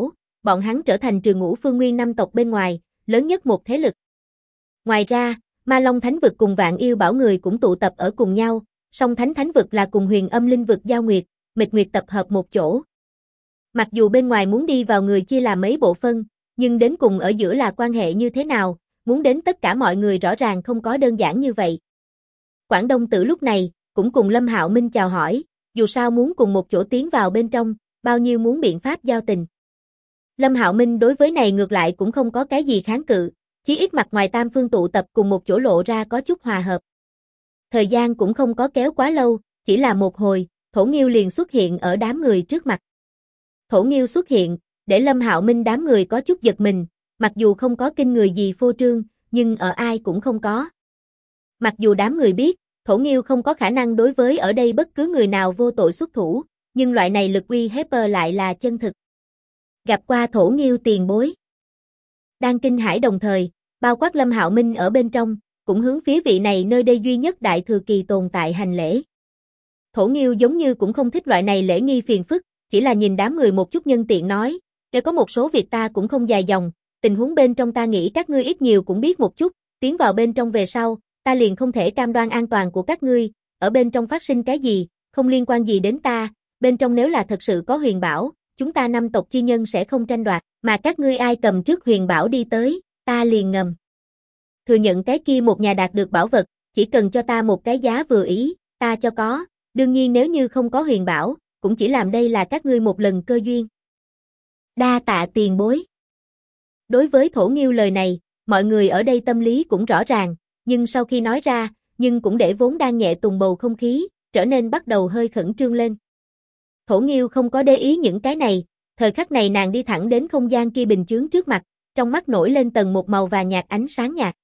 bọn hắn trở thành Trường Ngũ Phương Nguyên năm tộc bên ngoài, lớn nhất một thế lực. Ngoài ra, Ma Long Thánh Vực cùng Vạn Yêu Bảo Người cũng tụ tập ở cùng nhau, Song Thánh Thánh Vực là cùng Huyền Âm Linh Vực Giao Nguyệt, Mịch Nguyệt tập hợp một chỗ. Mặc dù bên ngoài muốn đi vào người chia làm mấy bộ phân, nhưng đến cùng ở giữa là quan hệ như thế nào, muốn đến tất cả mọi người rõ ràng không có đơn giản như vậy. Quảng Đông Tử lúc này, cũng cùng Lâm Hạo Minh chào hỏi, dù sao muốn cùng một chỗ tiến vào bên trong, bao nhiêu muốn biện pháp giao tình. Lâm Hạo Minh đối với này ngược lại cũng không có cái gì kháng cự, chí ít mặt ngoài tam phương tụ tập cùng một chỗ lộ ra có chút hòa hợp. Thời gian cũng không có kéo quá lâu, chỉ là một hồi, Thổ Nghiêu liền xuất hiện ở đám người trước mặt. Thổ Nghiêu xuất hiện, để Lâm Hạo Minh đám người có chút giật mình, mặc dù không có kinh người gì phô trương, nhưng ở ai cũng không có. Mặc dù đám người biết, Thổ Nghiêu không có khả năng đối với ở đây bất cứ người nào vô tội xuất thủ, nhưng loại này lực uy hiếp lại là chân thực. Gặp qua Thổ Nghiêu tiền bối. Đang kinh hãi đồng thời, bao quát Lâm Hạo Minh ở bên trong, cũng hướng phía vị này nơi đây duy nhất đại thừa kỳ tồn tại hành lễ. Thổ Nghiêu giống như cũng không thích loại này lễ nghi phiền phức, chỉ là nhìn đám người một chút nhân tiện nói, để có một số việc ta cũng không dài dòng, tình huống bên trong ta nghĩ các ngươi ít nhiều cũng biết một chút, tiến vào bên trong về sau, ta liền không thể cam đoan an toàn của các ngươi, ở bên trong phát sinh cái gì, không liên quan gì đến ta, bên trong nếu là thật sự có huyền bảo, chúng ta năm tộc chi nhân sẽ không tranh đoạt, mà các ngươi ai cầm trước huyền bảo đi tới, ta liền ngầm thừa nhận cái kia một nhà đạt được bảo vật, chỉ cần cho ta một cái giá vừa ý, ta cho có, đương nhiên nếu như không có huyền bảo, cũng chỉ làm đây là các ngươi một lần cơ duyên. Đa tạ tiền bối. Đối với Thổ Nghiêu lời này, mọi người ở đây tâm lý cũng rõ ràng, nhưng sau khi nói ra, nhưng cũng để vốn đang nhẹ tùng bầu không khí, trở nên bắt đầu hơi khẩn trương lên. Thổ Nghiêu không có để ý những cái này, thời khắc này nàng đi thẳng đến không gian kia bình chướng trước mặt, trong mắt nổi lên tầng một màu vàng nhạt ánh sáng nhạt.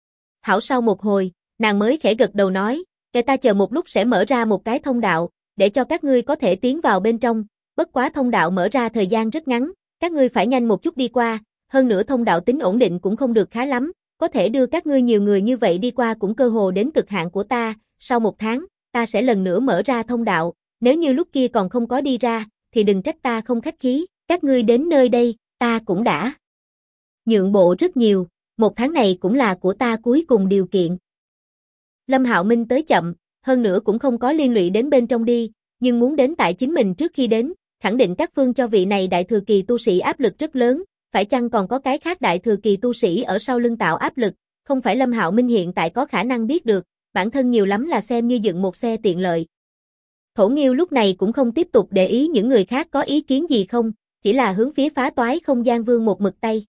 Hảo sau một hồi, nàng mới khẽ gật đầu nói, để ta chờ một lúc sẽ mở ra một cái thông đạo, để cho các ngươi có thể tiến vào bên trong, bất quá thông đạo mở ra thời gian rất ngắn, các ngươi phải nhanh một chút đi qua, hơn nữa thông đạo tính ổn định cũng không được khá lắm, có thể đưa các ngươi nhiều người như vậy đi qua cũng cơ hồ đến cực hạn của ta, sau một tháng, ta sẽ lần nữa mở ra thông đạo, nếu như lúc kia còn không có đi ra, thì đừng trách ta không khách khí, các ngươi đến nơi đây, ta cũng đã nhượng bộ rất nhiều, một tháng này cũng là của ta cuối cùng điều kiện. Lâm Hạo Minh tới chậm, hơn nữa cũng không có liên lụy đến bên trong đi, nhưng muốn đến tại chính mình trước khi đến, khẳng định các phương cho vị này đại thừa kỳ tu sĩ áp lực rất lớn, phải chăng còn có cái khác đại thừa kỳ tu sĩ ở sau lưng tạo áp lực, không phải Lâm Hạo Minh hiện tại có khả năng biết được, bản thân nhiều lắm là xem như dựng một xe tiện lợi. Thổ Nghiêu lúc này cũng không tiếp tục để ý những người khác có ý kiến gì không, chỉ là hướng phía phá toái không gian vương một mực tay.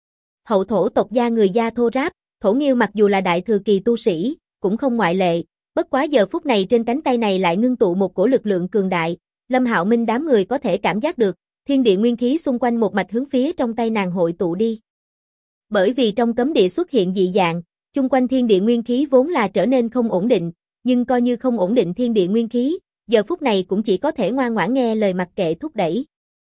Hậu thổ tộc gia người da thô ráp, Thổ Nghiêu mặc dù là đại thừa kỳ tu sĩ, cũng không ngoại lệ, bất quá giờ phút này trên cánh tay này lại ngưng tụ một cổ lực lượng cường đại, Lâm Hạo Minh đám người có thể cảm giác được, thiên địa nguyên khí xung quanh một mạch hướng phía trong tay nàng hội tụ đi. Bởi vì trong cấm địa xuất hiện dị dạng, chung quanh thiên địa nguyên khí vốn là trở nên không ổn định, nhưng coi như không ổn định thiên địa nguyên khí, giờ phút này cũng chỉ có thể ngoan ngoãn nghe lời mặc kệ thúc đẩy.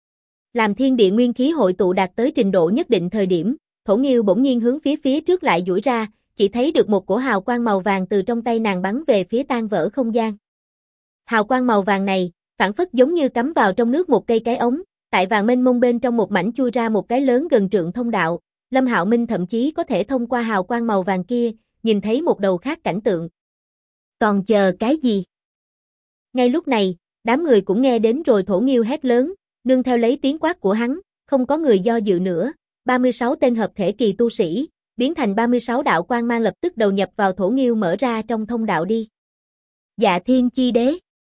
Làm thiên địa nguyên khí hội tụ đạt tới trình độ nhất định thời điểm, Thổ Nghiêu bỗng nhiên hướng phía trước lại duỗi ra, chỉ thấy được một cổ hào quang màu vàng từ trong tay nàng bắn về phía tan vỡ không gian. Hào quang màu vàng này, phản phất giống như cắm vào trong nước một cây cái ống, tại vàng mênh mông bên trong một mảnh chui ra một cái lớn gần trượng thông đạo, Lâm Hạo Minh thậm chí có thể thông qua hào quang màu vàng kia, nhìn thấy một đầu khác cảnh tượng. Còn chờ cái gì? Ngay lúc này, đám người cũng nghe đến rồi Thổ Nghiêu hét lớn, nương theo lấy tiếng quát của hắn, không có người do dự nữa, 36 tên hợp thể kỳ tu sĩ, biến thành 36 đạo quang mang lập tức đầu nhập vào Thổ Nghiêu mở ra trong thông đạo đi. Dạ Thiên Chi Đế.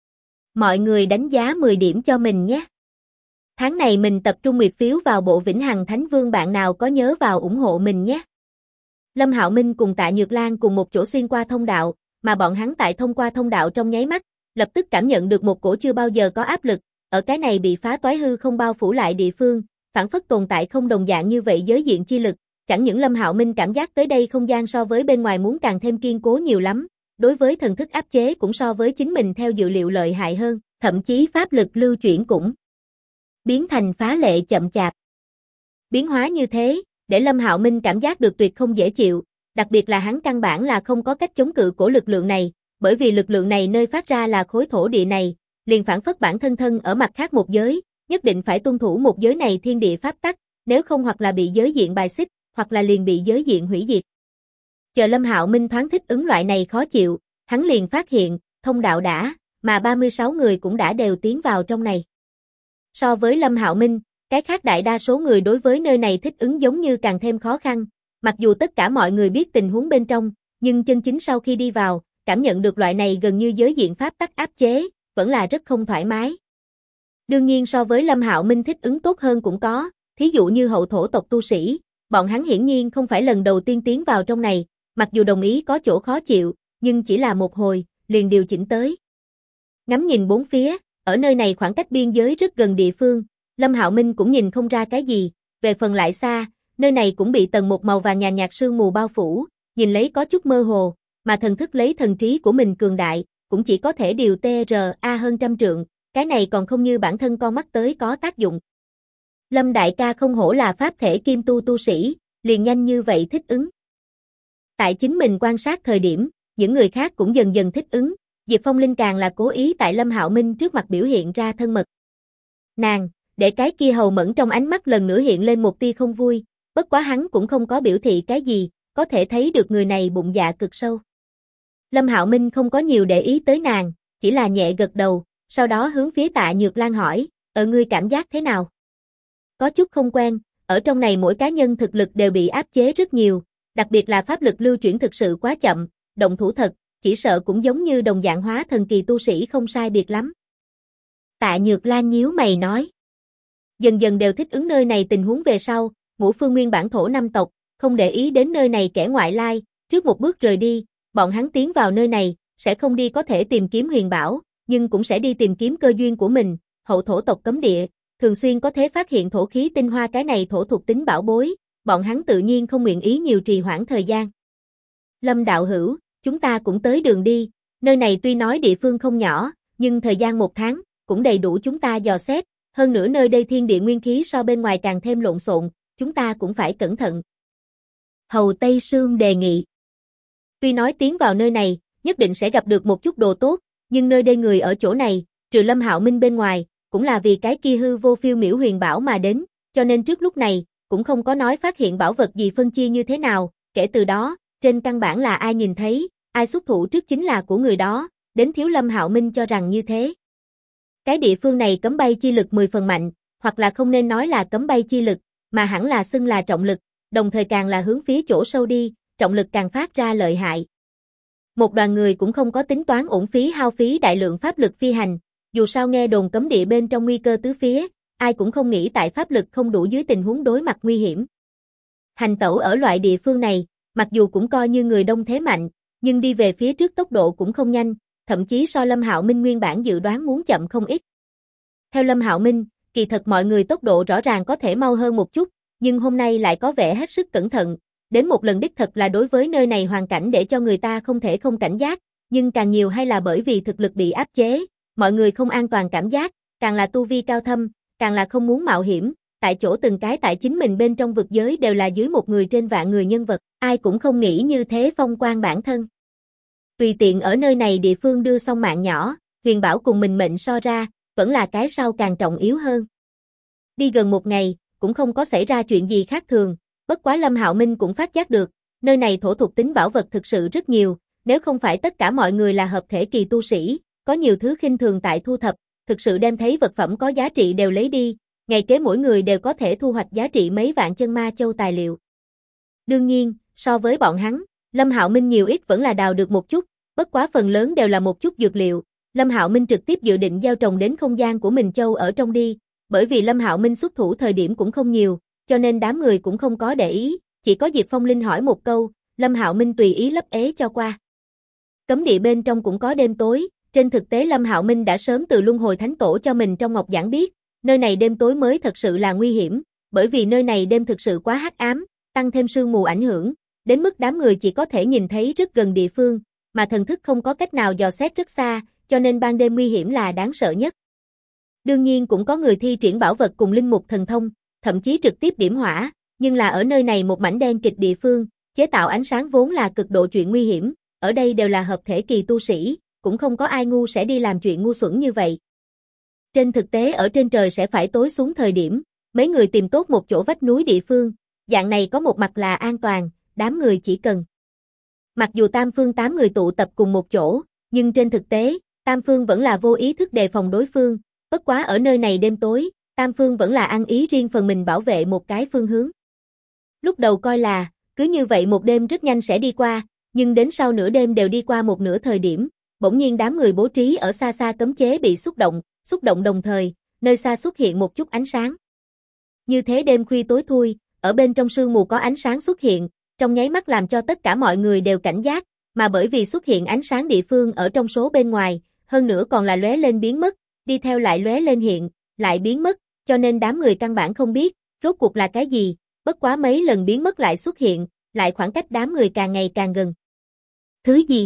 Mọi người đánh giá 10 điểm cho mình nhé. Tháng này mình tập trung nguyệt phiếu vào bộ Vĩnh Hằng Thánh Vương, bạn nào có nhớ vào ủng hộ mình nhé. Lâm Hạo Minh cùng Tạ Nhược Lan cùng một chỗ xuyên qua thông đạo, mà bọn hắn tại thông qua thông đạo trong nháy mắt, lập tức cảm nhận được một cổ chưa bao giờ có áp lực, ở cái này bị phá toái hư không bao phủ lại địa phương, phản phất tồn tại không đồng dạng như vậy giới diện chi lực, chẳng những Lâm Hạo Minh cảm giác tới đây không gian so với bên ngoài muốn càng thêm kiên cố nhiều lắm, đối với thần thức áp chế cũng so với chính mình theo dự liệu lợi hại hơn, thậm chí pháp lực lưu chuyển cũng biến thành phá lệ chậm chạp. Biến hóa như thế, để Lâm Hạo Minh cảm giác được tuyệt không dễ chịu, đặc biệt là hắn căn bản là không có cách chống cự cổ lực lượng này, bởi vì lực lượng này nơi phát ra là khối thổ địa này, liền phản phất bản thân ở mặt khác một giới, nhất định phải tuân thủ một giới này thiên địa pháp tắc, nếu không hoặc là bị giới diện bài xích, hoặc là liền bị giới diện hủy diệt. Chờ Lâm Hạo Minh thoáng thích ứng loại này khó chịu, hắn liền phát hiện, thông đạo đã, mà 36 người cũng đã đều tiến vào trong này. So với Lâm Hạo Minh, cái khác đại đa số người đối với nơi này thích ứng giống như càng thêm khó khăn, mặc dù tất cả mọi người biết tình huống bên trong, nhưng chân chính sau khi đi vào, cảm nhận được loại này gần như giới diện pháp tắc áp chế, vẫn là rất không thoải mái. Đương nhiên so với Lâm Hạo Minh thích ứng tốt hơn cũng có, thí dụ như hậu thổ tộc tu sĩ, bọn hắn hiển nhiên không phải lần đầu tiên tiến vào trong này, mặc dù đồng ý có chỗ khó chịu, nhưng chỉ là một hồi, liền điều chỉnh tới. Ngắm nhìn bốn phía, ở nơi này khoảng cách biên giới rất gần địa phương, Lâm Hạo Minh cũng nhìn không ra cái gì, về phần lại xa, nơi này cũng bị tầng một màu vàng nhàn nhạt sương mù bao phủ, nhìn lấy có chút mơ hồ, mà thần thức lấy thần trí của mình cường đại, cũng chỉ có thể điều TRA hơn trăm trượng, cái này còn không như bản thân con mắt tới có tác dụng. Lâm đại ca không hổ là pháp thể kim tu sĩ, liền nhanh như vậy thích ứng. Tại chính mình quan sát thời điểm, những người khác cũng dần dần thích ứng, Diệp Phong Linh càng là cố ý tại Lâm Hạo Minh trước mặt biểu hiện ra thân mật. Nàng, để cái kia hầu mẫn trong ánh mắt lần nữa hiện lên một tia không vui, bất quá hắn cũng không có biểu thị cái gì, có thể thấy được người này bụng dạ cực sâu. Lâm Hạo Minh không có nhiều để ý tới nàng, chỉ là nhẹ gật đầu, sau đó hướng phía Tạ Nhược Lan hỏi, ngươi cảm giác thế nào? Có chút không quen, ở trong này mỗi cá nhân thực lực đều bị áp chế rất nhiều, đặc biệt là pháp lực lưu chuyển thực sự quá chậm, động thủ thật, chỉ sợ cũng giống như đồng dạng hóa thần kỳ tu sĩ không sai biệt lắm. Tạ Nhược Lan nhíu mày nói. Dần dần đều thích ứng nơi này tình huống về sau, Ngũ Phương nguyên bản thổ năm tộc, không để ý đến nơi này kẻ ngoại lai, trước một bước rời đi, bọn hắn tiến vào nơi này, sẽ không đi có thể tìm kiếm huyền bảo, nhưng cũng sẽ đi tìm kiếm cơ duyên của mình, hậu thổ tộc cấm địa, thường xuyên có thể phát hiện thổ khí tinh hoa cái này thổ thuộc tính bảo bối, bọn hắn tự nhiên không nguyện ý nhiều trì hoãn thời gian. Lâm đạo hữu, chúng ta cũng tới đường đi, nơi này tuy nói địa phương không nhỏ, nhưng thời gian 1 tháng, cũng đầy đủ chúng ta dò xét, hơn nữa nơi đây thiên địa nguyên khí so bên ngoài càng thêm lộn xộn, chúng ta cũng phải cẩn thận. Hầu Tây Sương đề nghị. Tuy nói tiến vào nơi này, nhất định sẽ gặp được một chút đồ tốt, nhưng nơi đây người ở chỗ này, trừ Lâm Hạo Minh bên ngoài, cũng là vì cái kia hư vô phiêu miểu huyền bảo mà đến, cho nên trước lúc này, cũng không có nói phát hiện bảo vật gì phân chia như thế nào, kể từ đó, trên căn bản là ai nhìn thấy, ai xuất thủ trước chính là của người đó, đến thiếu Lâm Hạo Minh cho rằng như thế. Cái địa phương này cấm bay chi lực 10 phần mạnh, hoặc là không nên nói là cấm bay chi lực, mà hẳn là xưng là trọng lực, đồng thời càng là hướng phía chỗ sâu đi, trọng lực càng phát ra lợi hại. Một đoàn người cũng không có tính toán uổng phí hao phí đại lượng pháp lực phi hành, dù sao nghe đồn cấm địa bên trong nguy cơ tứ phía, ai cũng không nghĩ tại pháp lực không đủ dưới tình huống đối mặt nguy hiểm. Hành tẩu ở loại địa phương này, mặc dù cũng coi như người đông thế mạnh, nhưng đi về phía trước tốc độ cũng không nhanh, thậm chí so Lâm Hạo Minh nguyên bản dự đoán muốn chậm không ít. Theo Lâm Hạo Minh, kỳ thật mọi người tốc độ rõ ràng có thể mau hơn một chút, nhưng hôm nay lại có vẻ hết sức cẩn thận, đến một lần đích thật là đối với nơi này hoàn cảnh để cho người ta không thể không cảnh giác, nhưng càng nhiều hay là bởi vì thực lực bị áp chế, mọi người không an toàn cảm giác, càng là tu vi cao thâm, càng là không muốn mạo hiểm, tại chỗ từng cái tại chính mình bên trong vực giới đều là dưới một người trên vạn người nhân vật, ai cũng không nghĩ như thế phong quan bản thân. Tùy tiện ở nơi này địa phương đưa xong mạng nhỏ, huyền bảo cùng mình mệnh so ra, vẫn là cái sau càng trọng yếu hơn. Đi gần một ngày, cũng không có xảy ra chuyện gì khác thường, bất quá Lâm Hạo Minh cũng phát giác được, nơi này thổ thuộc tính bảo vật thực sự rất nhiều, nếu không phải tất cả mọi người là hợp thể kỳ tu sĩ, có nhiều thứ khinh thường tại thu thập, thực sự đem thấy vật phẩm có giá trị đều lấy đi, ngày kế mỗi người đều có thể thu hoạch giá trị mấy vạn chân ma châu tài liệu. Đương nhiên, so với bọn hắn, Lâm Hạo Minh nhiều ít vẫn là đào được một chút, bất quá phần lớn đều là một chút dược liệu, Lâm Hạo Minh trực tiếp dự định gieo trồng đến không gian của mình châu ở trong đi, bởi vì Lâm Hạo Minh xuất thủ thời điểm cũng không nhiều, cho nên đám người cũng không có để ý, chỉ có Diệp Phong Linh hỏi một câu, Lâm Hạo Minh tùy ý lấp ế cho qua. Cấm địa bên trong cũng có đêm tối, trên thực tế Lâm Hạo Minh đã sớm từ Luân Hồi Thánh Tổ cho mình trong ngọc giảng biết, nơi này đêm tối mới thật sự là nguy hiểm, bởi vì nơi này đêm thực sự quá hắc ám, tăng thêm sương mù ảnh hưởng, đến mức đám người chỉ có thể nhìn thấy rất gần địa phương, mà thần thức không có cách nào dò xét rất xa, cho nên ban đêm nguy hiểm là đáng sợ nhất. Đương nhiên cũng có người thi triển bảo vật cùng linh mục thần thông, thậm chí trực tiếp điểm hỏa, nhưng là ở nơi này một mảnh đen kịt địa phương, chế tạo ánh sáng vốn là cực độ chuyện nguy hiểm, ở đây đều là hợp thể kỳ tu sĩ, cũng không có ai ngu sẽ đi làm chuyện ngu xuẩn như vậy. Trên thực tế ở trên trời sẽ phải tối xuống thời điểm, mấy người tìm tốt một chỗ vách núi địa phương, dạng này có một mặt là an toàn, đám người chỉ cần. Mặc dù Tam Phương 8 người tụ tập cùng một chỗ, nhưng trên thực tế, Tam Phương vẫn là vô ý thức đề phòng đối phương, bất quá ở nơi này đêm tối, Tam Phương vẫn là ăn ý riêng phần mình bảo vệ một cái phương hướng. Lúc đầu coi là, cứ như vậy một đêm rất nhanh sẽ đi qua, nhưng đến sau nửa đêm đều đi qua một nửa thời điểm, bỗng nhiên đám người bố trí ở xa xa cấm chế bị xúc động đồng thời, nơi xa xuất hiện một chút ánh sáng. Như thế đêm khuya tối thui, ở bên trong sương mù có ánh sáng xuất hiện, trong nháy mắt làm cho tất cả mọi người đều cảnh giác, mà bởi vì xuất hiện ánh sáng địa phương ở trong số bên ngoài, hơn nữa còn là lóe lên biến mất, đi theo lại lóe lên hiện, lại biến mất, cho nên đám người căn bản không biết, rốt cuộc là cái gì, bất quá mấy lần biến mất lại xuất hiện, lại khoảng cách đám người càng ngày càng gần. Thứ gì?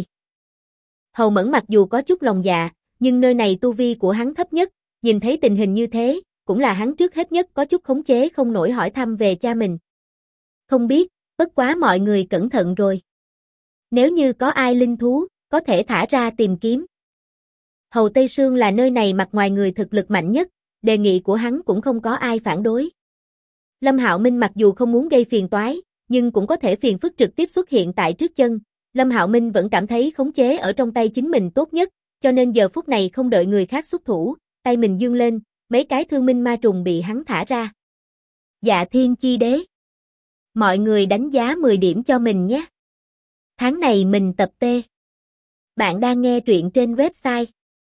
Hầu Mẫn mặc dù có chút lòng dạ, nhưng nơi này tu vi của hắn thấp nhất, nhìn thấy tình hình như thế, cũng là hắn trước hết nhất có chút khống chế không nổi hỏi thăm về cha mình. Không biết, bất quá mọi người cẩn thận rồi. Nếu như có ai linh thú, có thể thả ra tìm kiếm. Hầu Tây Sương là nơi này mặt ngoài người thực lực mạnh nhất, đề nghị của hắn cũng không có ai phản đối. Lâm Hạo Minh mặc dù không muốn gây phiền toái, nhưng cũng có thể phiền phức trực tiếp xuất hiện tại trước chân. Lâm Hạo Minh vẫn cảm thấy khống chế ở trong tay chính mình tốt nhất, cho nên giờ phút này không đợi người khác xuất thủ, tay mình giương lên, mấy cái thương minh ma trùng bị hắn thả ra. Dạ Thiên Chi Đế. Mọi người đánh giá 10 điểm cho mình nhé. Tháng này mình tập T. Bạn đang nghe truyện trên website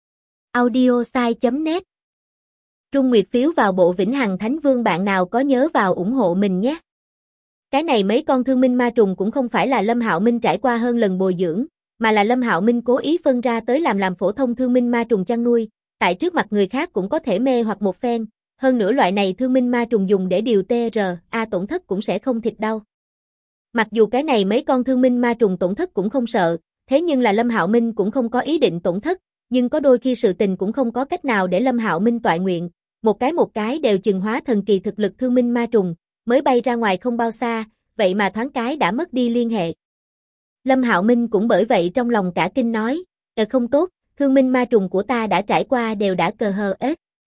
audiosai.net. Trung Nguyệt phiếu vào bộ Vĩnh Hằng Thánh Vương bạn nào có nhớ vào ủng hộ mình nhé. Cái này mấy con thương minh ma trùng cũng không phải là Lâm Hạo Minh trải qua hơn lần bồi dưỡng, mà là Lâm Hạo Minh cố ý phân ra tới làm phổ thông thương minh ma trùng chăn nuôi, tại trước mặt người khác cũng có thể mê hoặc một phen, hơn nữa loại này thương minh ma trùng dùng để điều TRA tổn thất cũng sẽ không thịt đau. Mặc dù cái này mấy con thương minh ma trùng tổn thất cũng không sợ, thế nhưng là Lâm Hạo Minh cũng không có ý định tổn thất, nhưng có đôi khi sự tình cũng không có cách nào để Lâm Hạo Minh toại nguyện, một cái đều chừng hóa thần kỳ thực lực thương minh ma trùng, mới bay ra ngoài không bao xa, vậy mà thoáng cái đã mất đi liên hệ. Lâm Hạo Minh cũng bởi vậy trong lòng cả kinh nói, không tốt, thương minh ma trùng của ta đã trải qua đều đã cờ hờ ết.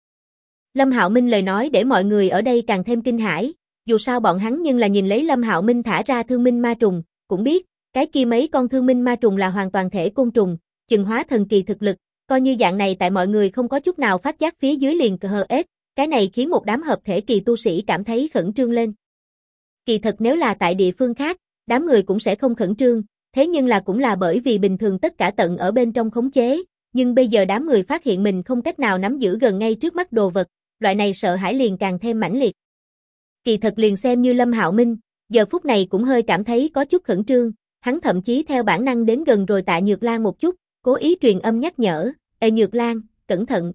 Lâm Hạo Minh lời nói để mọi người ở đây càng thêm kinh hãi, dù sao bọn hắn nhưng là nhìn lấy Lâm Hạo Minh thả ra thương minh ma trùng, cũng biết, cái kia mấy con thương minh ma trùng là hoàn toàn thể côn trùng, chừng hóa thần kỳ thực lực, coi như dạng này tại mọi người không có chút nào phát giác phía dưới liền cờ hờ ết, cái này khiến một đám hợp thể kỳ tu sĩ cảm thấy khẩn trương lên. Kỳ thật nếu là tại địa phương khác, đám người cũng sẽ không khẩn trương, thế nhưng là cũng là bởi vì bình thường tất cả tận ở bên trong khống chế, nhưng bây giờ đám người phát hiện mình không cách nào nắm giữ gần ngay trước mắt đồ vật, loại này sợ hãi liền càng thêm mãnh liệt. Kỳ thật liền xem như Lâm Hạo Minh, giờ phút này cũng hơi cảm thấy có chút khẩn trương, hắn thậm chí theo bản năng đến gần rồi Tạ Nhược Lan một chút, cố ý truyền âm nhắc nhở, "Ê Nhược Lan, cẩn thận."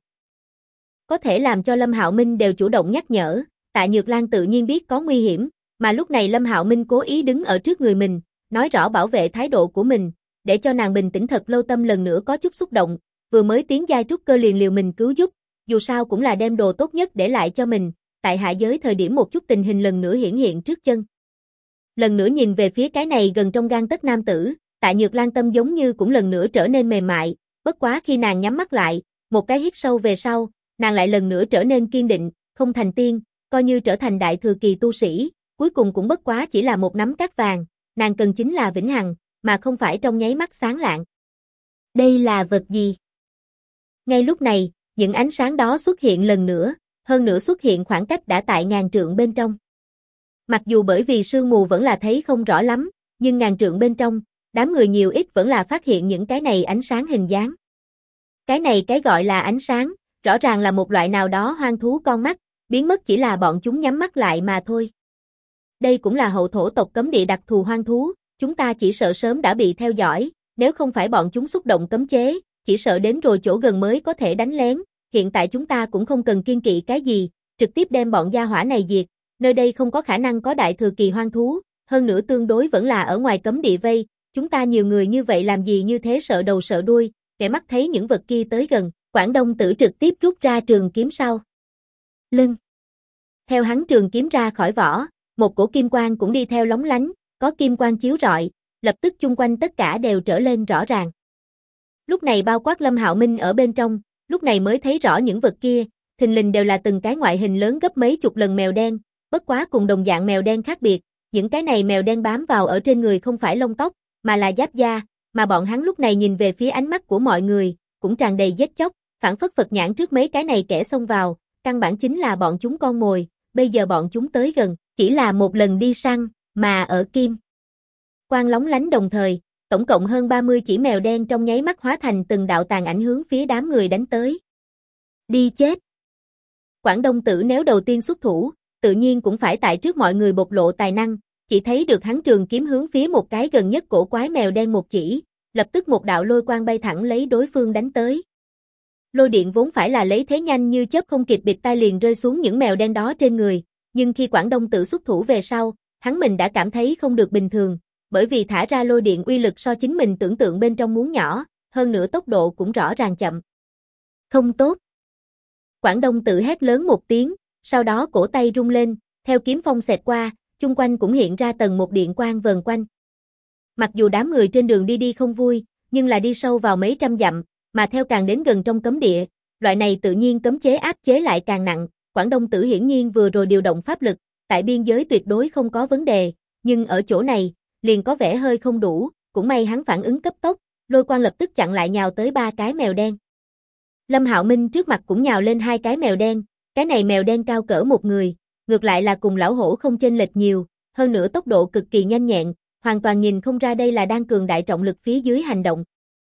Có thể làm cho Lâm Hạo Minh đều chủ động nhắc nhở, Tạ Nhược Lan tự nhiên biết có nguy hiểm, mà lúc này Lâm Hạo Minh cố ý đứng ở trước người mình, nói rõ bảo vệ thái độ của mình, để cho nàng bình tĩnh thật lâu tâm lần nữa có chút xúc động, vừa mới tiến giai trúc cơ liền liều mình cứu giúp, dù sao cũng là đem đồ tốt nhất để lại cho mình, tại hạ giới thời điểm một chút tình hình lần nữa hiển hiện trước chân. Lần nữa nhìn về phía cái này gần trong gang tấc nam tử, Tạ Nhược Lan tâm giống như cũng lần nữa trở nên mềm mại, bất quá khi nàng nhắm mắt lại, một cái hít sâu về sau, nàng lại lần nữa trở nên kiên định, không thành tiên, coi như trở thành đại thừa kỳ tu sĩ, cuối cùng cũng bất quá chỉ là một nắm cát vàng, nàng cần chính là vĩnh hằng, mà không phải trong nháy mắt sáng lạng. Đây là vật gì? Ngay lúc này, những ánh sáng đó xuất hiện lần nữa, hơn nữa xuất hiện khoảng cách đã tại ngàn trượng bên trong. Mặc dù bởi vì sương mù vẫn là thấy không rõ lắm, nhưng ngàn trượng bên trong, đám người nhiều ít vẫn là phát hiện những cái này ánh sáng hình dáng. Cái này cái gọi là ánh sáng, rõ ràng là một loại nào đó hoang thú con mắt, biến mất chỉ là bọn chúng nhắm mắt lại mà thôi. Đây cũng là hậu thổ tộc cấm địa đặc thù hoang thú, chúng ta chỉ sợ sớm đã bị theo dõi, nếu không phải bọn chúng xúc động cấm chế, chỉ sợ đến rồi chỗ gần mới có thể đánh lén, hiện tại chúng ta cũng không cần kiêng kỵ cái gì, trực tiếp đem bọn gia hỏa này diệt, nơi đây không có khả năng có đại thừa kỳ hoang thú, hơn nữa tương đối vẫn là ở ngoài cấm địa vây, chúng ta nhiều người như vậy làm gì như thế sợ đầu sợ đuôi, kẻ mắt thấy những vật kia tới gần, Quảng Đông Tử trực tiếp rút ra trường kiếm sau lưng. Theo hắn trường kiếm ra khỏi vỏ, một cổ kim quang cũng đi theo lóng lánh, có kim quang chiếu rọi, lập tức chung quanh tất cả đều trở lên rõ ràng. Lúc này bao quát Lâm Hạo Minh ở bên trong, lúc này mới thấy rõ những vật kia, thình lình đều là từng cái ngoại hình lớn gấp mấy chục lần mèo đen, bất quá cùng đồng dạng mèo đen khác biệt, những cái này mèo đen bám vào ở trên người không phải lông tóc, mà là giáp da, mà bọn hắn lúc này nhìn về phía ánh mắt của mọi người, cũng tràn đầy giết chóc, phảng phất Phật nhãn trước mấy cái này kẻ xông vào, căn bản chính là bọn chúng con mồi, bây giờ bọn chúng tới gần, chỉ là một lần đi săn, mà ở kim quang lóng lánh đồng thời, tổng cộng hơn 30 chỉ mèo đen trong nháy mắt hóa thành từng đạo tàn ảnh hướng phía đám người đánh tới. Đi chết! Quảng Đông Tử nếu đầu tiên xuất thủ, tự nhiên cũng phải tại trước mọi người bộc lộ tài năng, chỉ thấy được hắn trường kiếm hướng phía một cái gần nhất cổ quái mèo đen một chỉ, lập tức một đạo lôi quang bay thẳng lấy đối phương đánh tới. Lôi điện vốn phải là lấy thế nhanh như chớp không kịp bịt tai liền rơi xuống những mèo đen đó trên người, nhưng khi Quảng Đông Tử xuất thủ về sau, hắn mình đã cảm thấy không được bình thường, bởi vì thả ra lôi điện uy lực so chính mình tưởng tượng bên trong muốn nhỏ, hơn nữa tốc độ cũng rõ ràng chậm. Không tốt! Quảng Đông Tử hét lớn một tiếng, sau đó cổ tay rung lên, theo kiếm phong xẹt qua, chung quanh cũng hiện ra tầng một điện quang vờn quanh. Mặc dù đám người trên đường đi không vui, nhưng là đi sâu vào mấy trăm dặm, mà theo càng đến gần trong cấm địa, loại này tự nhiên cấm chế áp chế lại càng nặng. Quảng Đông Tử hiển nhiên vừa rồi điều động pháp lực, tại biên giới tuyệt đối không có vấn đề, nhưng ở chỗ này, liền có vẻ hơi không đủ, cũng may hắn phản ứng cấp tốc, lôi quang lập tức chặn lại nhào tới 3 cái mèo đen. Lâm Hạo Minh trước mặt cũng nhào lên 2 cái mèo đen, cái này mèo đen cao cỡ một người, ngược lại là cùng lão hổ không chênh lệch nhiều, hơn nữa tốc độ cực kỳ nhanh nhẹn, hoàn toàn nhìn không ra đây là đang cường đại trọng lực phía dưới hành động.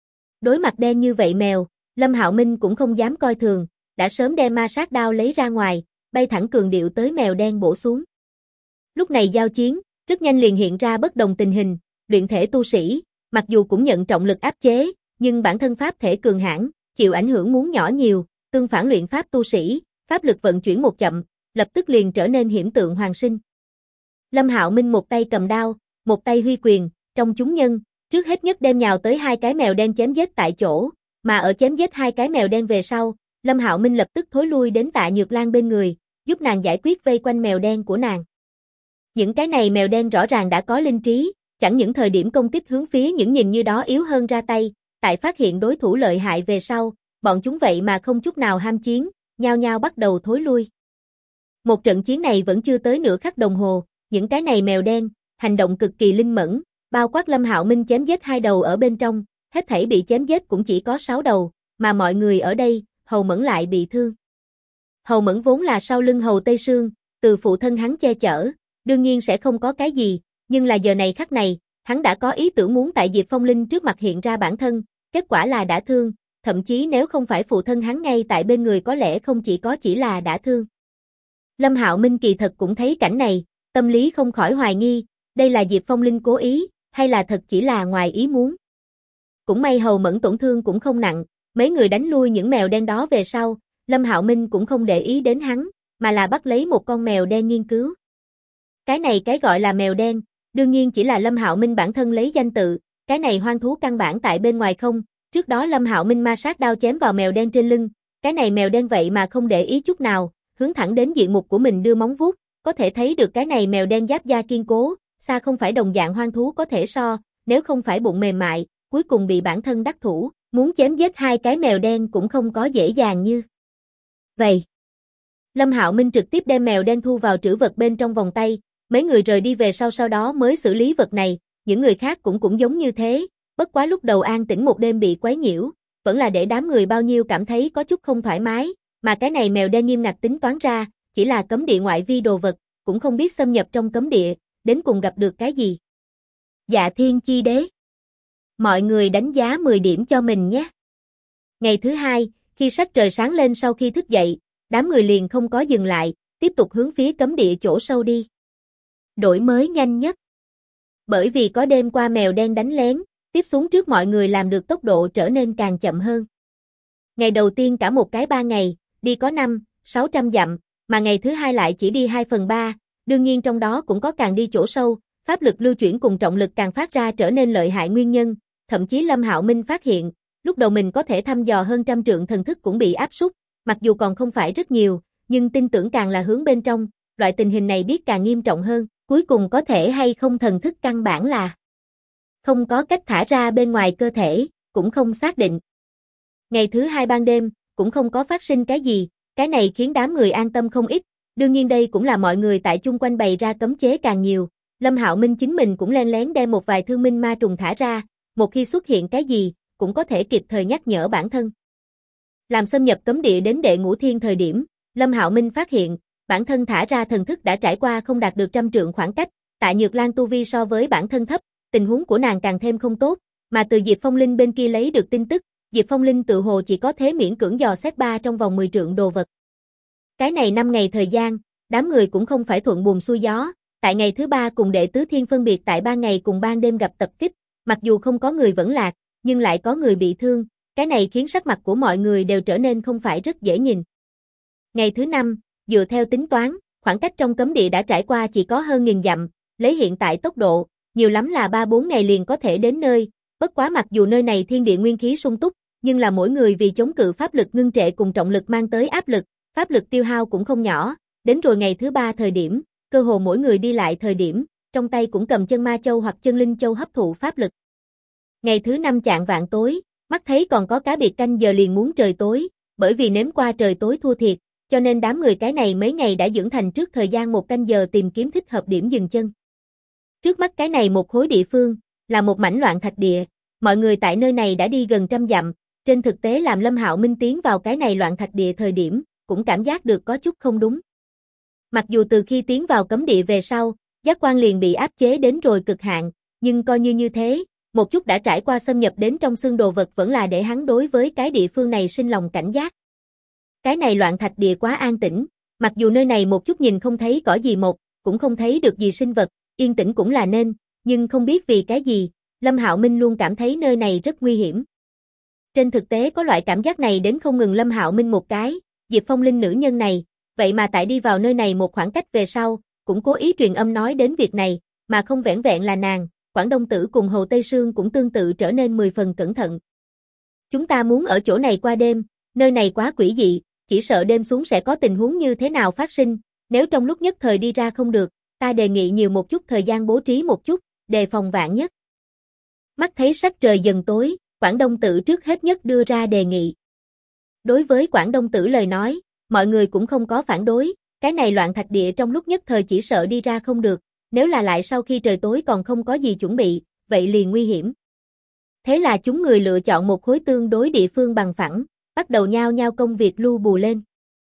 Đối mặt đen như vậy mèo, Lâm Hạo Minh cũng không dám coi thường, đã sớm đem ma sát đao lấy ra ngoài, bay thẳng cường điệu tới mèo đen bổ xuống. Lúc này giao chiến, rất nhanh liền hiện ra bất đồng tình hình, luyện thể tu sĩ, mặc dù cũng nhận trọng lực áp chế, nhưng bản thân pháp thể cường hãn, chịu ảnh hưởng muốn nhỏ nhiều, tương phản luyện pháp tu sĩ, pháp lực vận chuyển một chậm, lập tức liền trở nên hiểm tượng hoàn sinh. Lâm Hạo Minh một tay cầm đao, một tay huy quyền, trong chúng nhân, trước hết nhất đem nhào tới 2 cái mèo đen chém giết tại chỗ, mà ở chém giết 2 cái mèo đen về sau, Lâm Hạo Minh lập tức thối lui đến Tạ Nhược Lan bên người, giúp nàng giải quyết vây quanh mèo đen của nàng. Những cái này mèo đen rõ ràng đã có linh trí, chẳng những thời điểm công kích hướng phía những nhìn như đó yếu hơn ra tay, tại phát hiện đối thủ lợi hại về sau, bọn chúng vậy mà không chút nào ham chiến, nhao nhao bắt đầu thối lui. Một trận chiến này vẫn chưa tới nửa khắc đồng hồ, những cái này mèo đen, hành động cực kỳ linh mẫn, bao quát Lâm Hạo Minh chém giết 2 đầu ở bên trong, hết thảy bị chém giết cũng chỉ có 6 đầu, mà mọi người ở đây, Hầu Mẫn lại bị thương. Hầu Mẫn vốn là sau lưng Hầu Tây Sương, từ phụ thân hắn che chở, đương nhiên sẽ không có cái gì, nhưng là giờ này khắc này, hắn đã có ý tưởng muốn tại Diệp Phong Linh trước mặt hiện ra bản thân, kết quả là đã thương, thậm chí nếu không phải phụ thân hắn ngay tại bên người có lẽ không chỉ là đã thương. Lâm Hạo Minh kỳ thật cũng thấy cảnh này, tâm lý không khỏi hoài nghi, đây là Diệp Phong Linh cố ý, hay là thật chỉ là ngoài ý muốn. Cũng may Hầu Mẫn tổn thương cũng không nặng, mấy người đánh lui những mèo đen đó về sau, Lâm Hạo Minh cũng không để ý đến hắn, mà là bắt lấy một con mèo đen nghiên cứu. Cái này cái gọi là mèo đen, đương nhiên chỉ là Lâm Hạo Minh bản thân lấy danh tự, cái này hoang thú căn bản tại bên ngoài không, trước đó Lâm Hạo Minh ma sát đao chém vào mèo đen trên lưng, cái này mèo đen vậy mà không để ý chút nào, hướng thẳng đến diện mục của mình đưa móng vuốt, có thể thấy được cái này mèo đen giáp da kiên cố, xa không phải đồng dạng hoang thú có thể so, nếu không phải bụng mềm mại, cuối cùng bị bản thân đắc thủ, muốn chém giết 2 cái mèo đen cũng không có dễ dàng như vậy. Lâm Hạo Minh trực tiếp đem mèo đen thu vào trữ vật bên trong vòng tay, mấy người rời đi về sau đó mới xử lý vật này, những người khác cũng giống như thế, bất quá lúc đầu an tĩnh một đêm bị quấy nhiễu, vẫn là để đám người bao nhiêu cảm thấy có chút không thoải mái, mà cái này mèo đen nghiêm ngặt tính toán ra, chỉ là cấm địa ngoại vi đồ vật, cũng không biết xâm nhập trong cấm địa, đến cùng gặp được cái gì. Dạ Thiên Chi Đế. Mọi người đánh giá 10 điểm cho mình nhé. Ngày thứ 2, khi sắc trời sáng lên sau khi thức dậy, đám người liền không có dừng lại, tiếp tục hướng phía cấm địa chỗ sâu đi. Đổi mới nhanh nhất. Bởi vì có đêm qua mèo đen đánh lén, tiếp xuống trước mọi người làm được tốc độ trở nên càng chậm hơn. Ngày đầu tiên cả một cái 3 ngày, đi có 500-600 dặm, mà ngày thứ 2 lại chỉ đi 2/3, đương nhiên trong đó cũng có càng đi chỗ sâu, pháp lực lưu chuyển cùng trọng lực càng phát ra trở nên lợi hại nguyên nhân, thậm chí Lâm Hạo Minh phát hiện, lúc đầu mình có thể thăm dò hơn 100 trượng thần thức cũng bị áp sút, mặc dù còn không phải rất nhiều, nhưng tin tưởng càng là hướng bên trong, loại tình hình này biết càng nghiêm trọng hơn, cuối cùng có thể hay không thần thức căn bản là không có cách thả ra bên ngoài cơ thể, cũng không xác định. Ngày thứ 2 ban đêm, cũng không có phát sinh cái gì, Cái này khiến đám người an tâm không ít, đương nhiên đây cũng là mọi người tại chung quanh bày ra cấm chế càng nhiều, Lâm Hạo Minh chính mình cũng len lén đem một vài thương minh ma trùng thả ra, một khi xuất hiện cái gì, cũng có thể kịp thời nhắc nhở bản thân. Làm xâm nhập cấm địa đến đệ ngũ thiên thời điểm, Lâm Hạo Minh phát hiện, bản thân thả ra thần thức đã trải qua không đạt được 100 trượng khoảng cách, Tạ Nhược Lan tu vi so với bản thân thấp, tình huống của nàng càng thêm không tốt, mà từ Diệp Phong Linh bên kia lấy được tin tức, Diệp Phong Linh tự hồ chỉ có thế miễn cưỡng dò xét ba trong vòng 10 trượng đồ vật. Cái này 5 ngày thời gian, đám người cũng không phải thuận buồm xuôi gió, tại ngày thứ 3 cùng đệ tứ thiên phân biệt tại 3 ngày cùng ban đêm gặp tập kích, mặc dù không có người vẫn lạc, nhưng lại có người bị thương, cái này khiến sắc mặt của mọi người đều trở nên không phải rất dễ nhìn. Ngày thứ 5, dựa theo tính toán, khoảng cách trong cấm địa đã trải qua chỉ có hơn 1000 dặm, lấy hiện tại tốc độ, nhiều lắm là 3-4 ngày liền có thể đến nơi, bất quá mặc dù nơi này thiên địa nguyên khí sung túc, nhưng là mỗi người vì chống cự pháp lực ngưng trệ cùng trọng lực mang tới áp lực, pháp lực tiêu hao cũng không nhỏ, đến rồi ngày thứ 3 thời điểm, cơ hồ mỗi người đi lại thời điểm, trong tay cũng cầm chân ma châu hoặc chân linh châu hấp thụ pháp lực. Ngày thứ 5 chạng vạng tối, mắt thấy còn có cá biệt canh giờ liền muốn trời tối, bởi vì nếm qua trời tối thua thiệt, cho nên đám người cái này mấy ngày đã dưỡng thành trước thời gian 1 canh giờ tìm kiếm thích hợp điểm dừng chân. Trước mắt cái này một khối địa phương, là một mảnh loạn thạch địa, mọi người tại nơi này đã đi gần 100 dặm, trên thực tế làm Lâm Hạo Minh tiến vào cái này loạn thạch địa thời điểm, cũng cảm giác được có chút không đúng. Mặc dù từ khi tiến vào cấm địa về sau, giác quan liền bị áp chế đến rồi cực hạn, nhưng coi như thế, một chút đã trải qua xâm nhập đến trong xương đồ vật vẫn là để hắn đối với cái địa phương này sinh lòng cảnh giác. Cái này loạn thạch địa quá an tĩnh, mặc dù nơi này một chút nhìn không thấy cỏ gì một, cũng không thấy được gì sinh vật, yên tĩnh cũng là nên, nhưng không biết vì cái gì, Lâm Hạo Minh luôn cảm thấy nơi này rất nguy hiểm. Trên thực tế có loại cảm giác này đến không ngừng Lâm Hạo Minh một cái, Diệp Phong Linh nữ nhân này, vậy mà tại đi vào nơi này một khoảng cách về sau, cũng cố ý truyền âm nói đến việc này, mà không vẻn vẹn là nàng, Quảng Đông Tử cùng Hồ Tây Sương cũng tương tự trở nên 10 phần cẩn thận. Chúng ta muốn ở chỗ này qua đêm, nơi này quá quỷ dị, chỉ sợ đêm xuống sẽ có tình huống như thế nào phát sinh, nếu trong lúc nhất thời đi ra không được, ta đề nghị nhiều một chút thời gian bố trí một chút, đề phòng vạn nhất. Mắt thấy sắc trời dần tối, Quảng Đông Tử trước hết nhất đưa ra đề nghị. Đối với Quảng Đông Tử lời nói, mọi người cũng không có phản đối, cái này loạn thạch địa trong lúc nhất thời chỉ sợ đi ra không được, nếu là lại sau khi trời tối còn không có gì chuẩn bị, vậy liền nguy hiểm. Thế là chúng người lựa chọn một khối tương đối địa phương bằng phẳng, bắt đầu nhao nhao công việc lưu bù lên.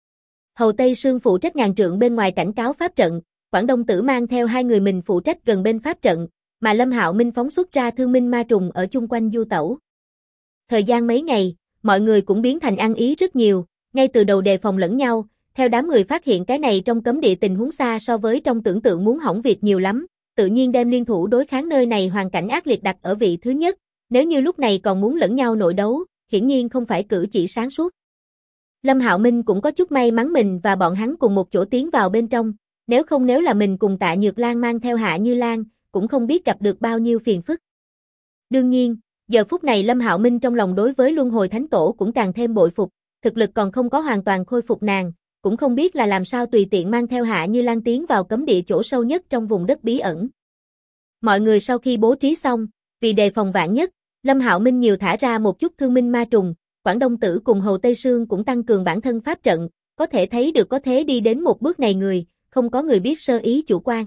Hầu Tây Sương phụ trách ngàn trượng bên ngoài cảnh cáo pháp trận, Quảng Đông Tử mang theo 2 người mình phụ trách gần bên pháp trận, mà Lâm Hạo Minh phóng xuất ra thương minh ma trùng ở chung quanh du tẩu. Thời gian mấy ngày, mọi người cũng biến thành ăn ý rất nhiều, ngay từ đầu đề phòng lẫn nhau, theo đám người phát hiện cái này trong cấm địa tình huống xa so với trong tưởng tượng muốn hỏng việc nhiều lắm, tự nhiên đem liên thủ đối kháng nơi này hoàn cảnh ác liệt đặt ở vị thứ nhất, nếu như lúc này còn muốn lẫn nhau nội đấu, hiển nhiên không phải cử chỉ sáng suốt. Lâm Hạo Minh cũng có chút may mắn mình và bọn hắn cùng một chỗ tiến vào bên trong, nếu là mình cùng Tạ Nhược Lan mang theo Hạ Như Lan, cũng không biết gặp được bao nhiêu phiền phức. Đương nhiên, giờ phút này Lâm Hạo Minh trong lòng đối với Luân Hồi Thánh Tổ cũng càng thêm bội phục, thực lực còn không có hoàn toàn khôi phục nàng, cũng không biết là làm sao tùy tiện mang theo Hạ Như Lan tiến vào cấm địa chỗ sâu nhất trong vùng đất bí ẩn. Mọi người sau khi bố trí xong, vì đề phòng vạn nhất, Lâm Hạo Minh nhiều thả ra một chút thương minh ma trùng, Quảng Đông Tử cùng Hồ Tây Sương cũng tăng cường bản thân pháp trận, có thể thấy được có thế đi đến một bước này người, không có người biết sơ ý chủ quan.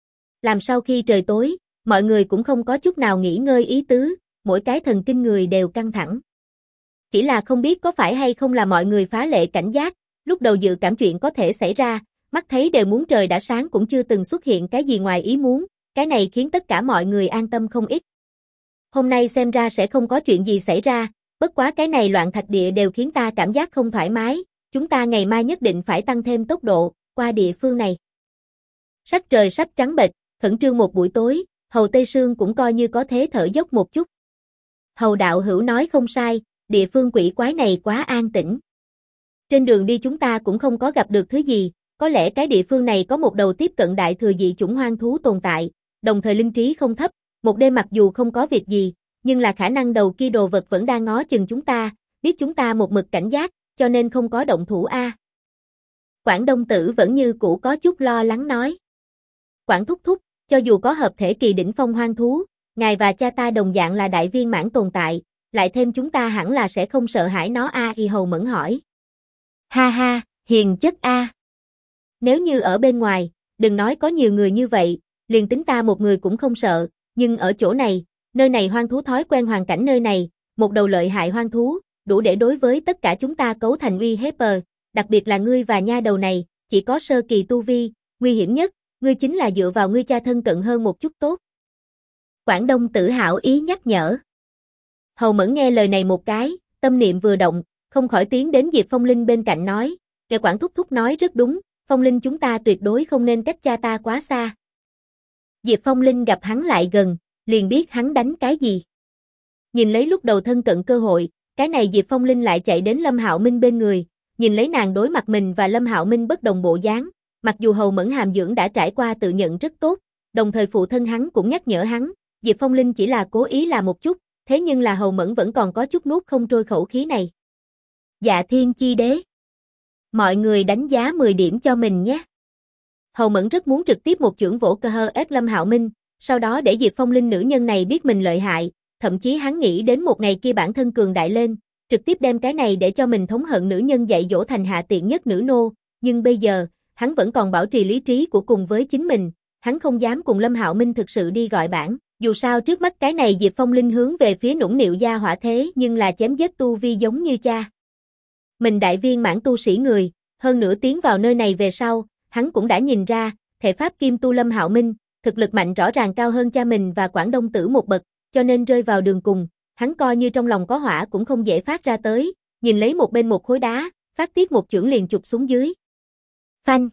Làm sau khi trời tối, mọi người cũng không có chút nào nghỉ ngơi ý tứ, mỗi cái thần kinh người đều căng thẳng. Chỉ là không biết có phải hay không là mọi người phá lệ cảnh giác, lúc đầu dự cảm chuyện có thể xảy ra, mắt thấy đều muốn trời đã sáng cũng chưa từng xuất hiện cái gì ngoài ý muốn, cái này khiến tất cả mọi người an tâm không ít. Hôm nay xem ra sẽ không có chuyện gì xảy ra, bất quá cái này loạn thạch địa đều khiến ta cảm giác không thoải mái, chúng ta ngày mai nhất định phải tăng thêm tốc độ, qua địa phương này. Sắc trời sắp trắng bệch, khẩn trương một buổi tối, Hầu Tây Sương cũng coi như có thế thở dốc một chút. Hầu đạo hữu nói không sai, địa phương quỷ quái này quá an tĩnh. Trên đường đi chúng ta cũng không có gặp được thứ gì, có lẽ cái địa phương này có một đầu tiếp cận đại thừa dị chủng hoang thú tồn tại, đồng thời linh trí không thấp, một đêm mặc dù không có việc gì, nhưng là khả năng đầu kia đồ vật vẫn đang ngó chừng chúng ta, biết chúng ta một mực cảnh giác, cho nên không có động thủ a. Quảng Đông Tử vẫn như cũ có chút lo lắng nói. Quảng thúc thúc, cho dù có hợp thể kỳ đỉnh phong hoang thú, ngài và cha ta đồng dạng là đại viên mãn tồn tại, lại thêm chúng ta hẳn là sẽ không sợ hãi nó a. Y Hầu Mẫn hỏi. Ha ha, Hiền chất a. Nếu như ở bên ngoài, đừng nói có nhiều người như vậy, liền tính ta một người cũng không sợ, nhưng ở chỗ này, nơi này hoang thú thói quen hoàn cảnh nơi này, một đầu lợi hại hoang thú, đủ để đối với tất cả chúng ta cấu thành uy hiếp, đặc biệt là ngươi và nha đầu này, chỉ có sơ kỳ tu vi, nguy hiểm nhất, ngươi chính là dựa vào ngươi cha thân cận hơn một chút tốt. Quảng Đông Tử hảo ý nhắc nhở. Hầu Mẫn nghe lời này một cái, tâm niệm vừa động, không khỏi tiến đến Diệp Phong Linh bên cạnh nói, kẻ Quảng thúc thúc nói rất đúng, Phong Linh chúng ta tuyệt đối không nên cách cha ta quá xa. Diệp Phong Linh gặp hắn lại gần, liền biết hắn đánh cái gì. Nhìn lấy lúc đầu thân cận cơ hội, cái này Diệp Phong Linh lại chạy đến Lâm Hạo Minh bên người, nhìn lấy nàng đối mặt mình và Lâm Hạo Minh bất đồng bộ dáng, mặc dù Hầu Mẫn hàm dưỡng đã trải qua tự nhận rất tốt, đồng thời phụ thân hắn cũng nhắc nhở hắn, Diệp Phong Linh chỉ là cố ý làm một chút, thế nhưng là Hầu Mẫn vẫn còn có chút nuốt không trôi khẩu khí này. Dạ Thiên Chi Đế. Mọi người đánh giá 10 điểm cho mình nhé. Hầu Mẫn rất muốn trực tiếp một chưởng vỗ cơ hơ ép Lâm Hạo Minh, sau đó để Diệp Phong Linh nữ nhân này biết mình lợi hại, thậm chí hắn nghĩ đến một ngày kia bản thân cường đại lên, trực tiếp đem cái này để cho mình thống hận nữ nhân dạy dỗ thành hạ tiện nhất nữ nô, nhưng bây giờ, hắn vẫn còn bảo trì lý trí của cùng với chính mình, hắn không dám cùng Lâm Hạo Minh thực sự đi gọi bản, dù sao trước mắt cái này Diệp Phong Linh hướng về phía nũng nịu gia hỏa thế nhưng là chém giết tu vi giống như cha. Mình đại viên mãn tu sĩ người, hơn nữa tiến vào nơi này về sau, hắn cũng đã nhìn ra, thể pháp kim tu Lâm Hạo Minh, thực lực mạnh rõ ràng cao hơn cha mình và Quảng Đông Tử một bậc, cho nên rơi vào đường cùng, hắn coi như trong lòng có hỏa cũng không dễ phát ra tới, nhìn lấy một bên một khối đá, phát tiết một chưởng liền chụp xuống dưới. Phanh.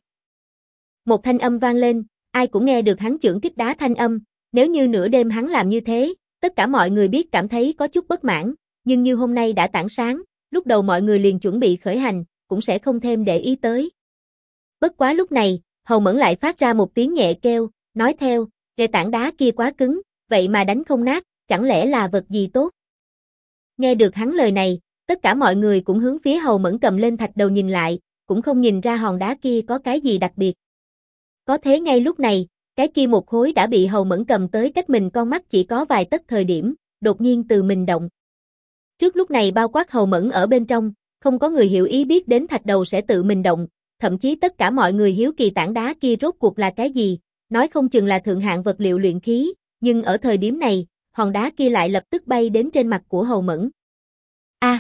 Một thanh âm vang lên, ai cũng nghe được hắn chưởng kích đá thanh âm, nếu như nửa đêm hắn làm như thế, tất cả mọi người biết cảm thấy có chút bất mãn, nhưng như hôm nay đã tảng sáng, lúc đầu mọi người liền chuẩn bị khởi hành, cũng sẽ không thêm để ý tới. Bất quá lúc này, Hầu Mẫn lại phát ra một tiếng nhẹ kêu, nói theo, cái tảng đá kia quá cứng, vậy mà đánh không nát, chẳng lẽ là vật gì tốt? Nghe được hắn lời này, tất cả mọi người cũng hướng phía Hầu Mẫn cầm lên thạch đầu nhìn lại, cũng không nhìn ra hòn đá kia có cái gì đặc biệt. Có thế ngay lúc này, cái kia một khối đã bị Hầu Mẫn cầm tới cách mình con mắt chỉ có vài tấc thời điểm, đột nhiên từ mình động. Trước lúc này bao quát Hầu Mẫn ở bên trong, không có người hiểu ý biết đến thạch đầu sẽ tự mình động, thậm chí tất cả mọi người hiếu kỳ tảng đá kia rốt cuộc là cái gì, nói không chừng là thượng hạng vật liệu luyện khí, nhưng ở thời điểm này, hòn đá kia lại lập tức bay đến trên mặt của Hầu Mẫn. A!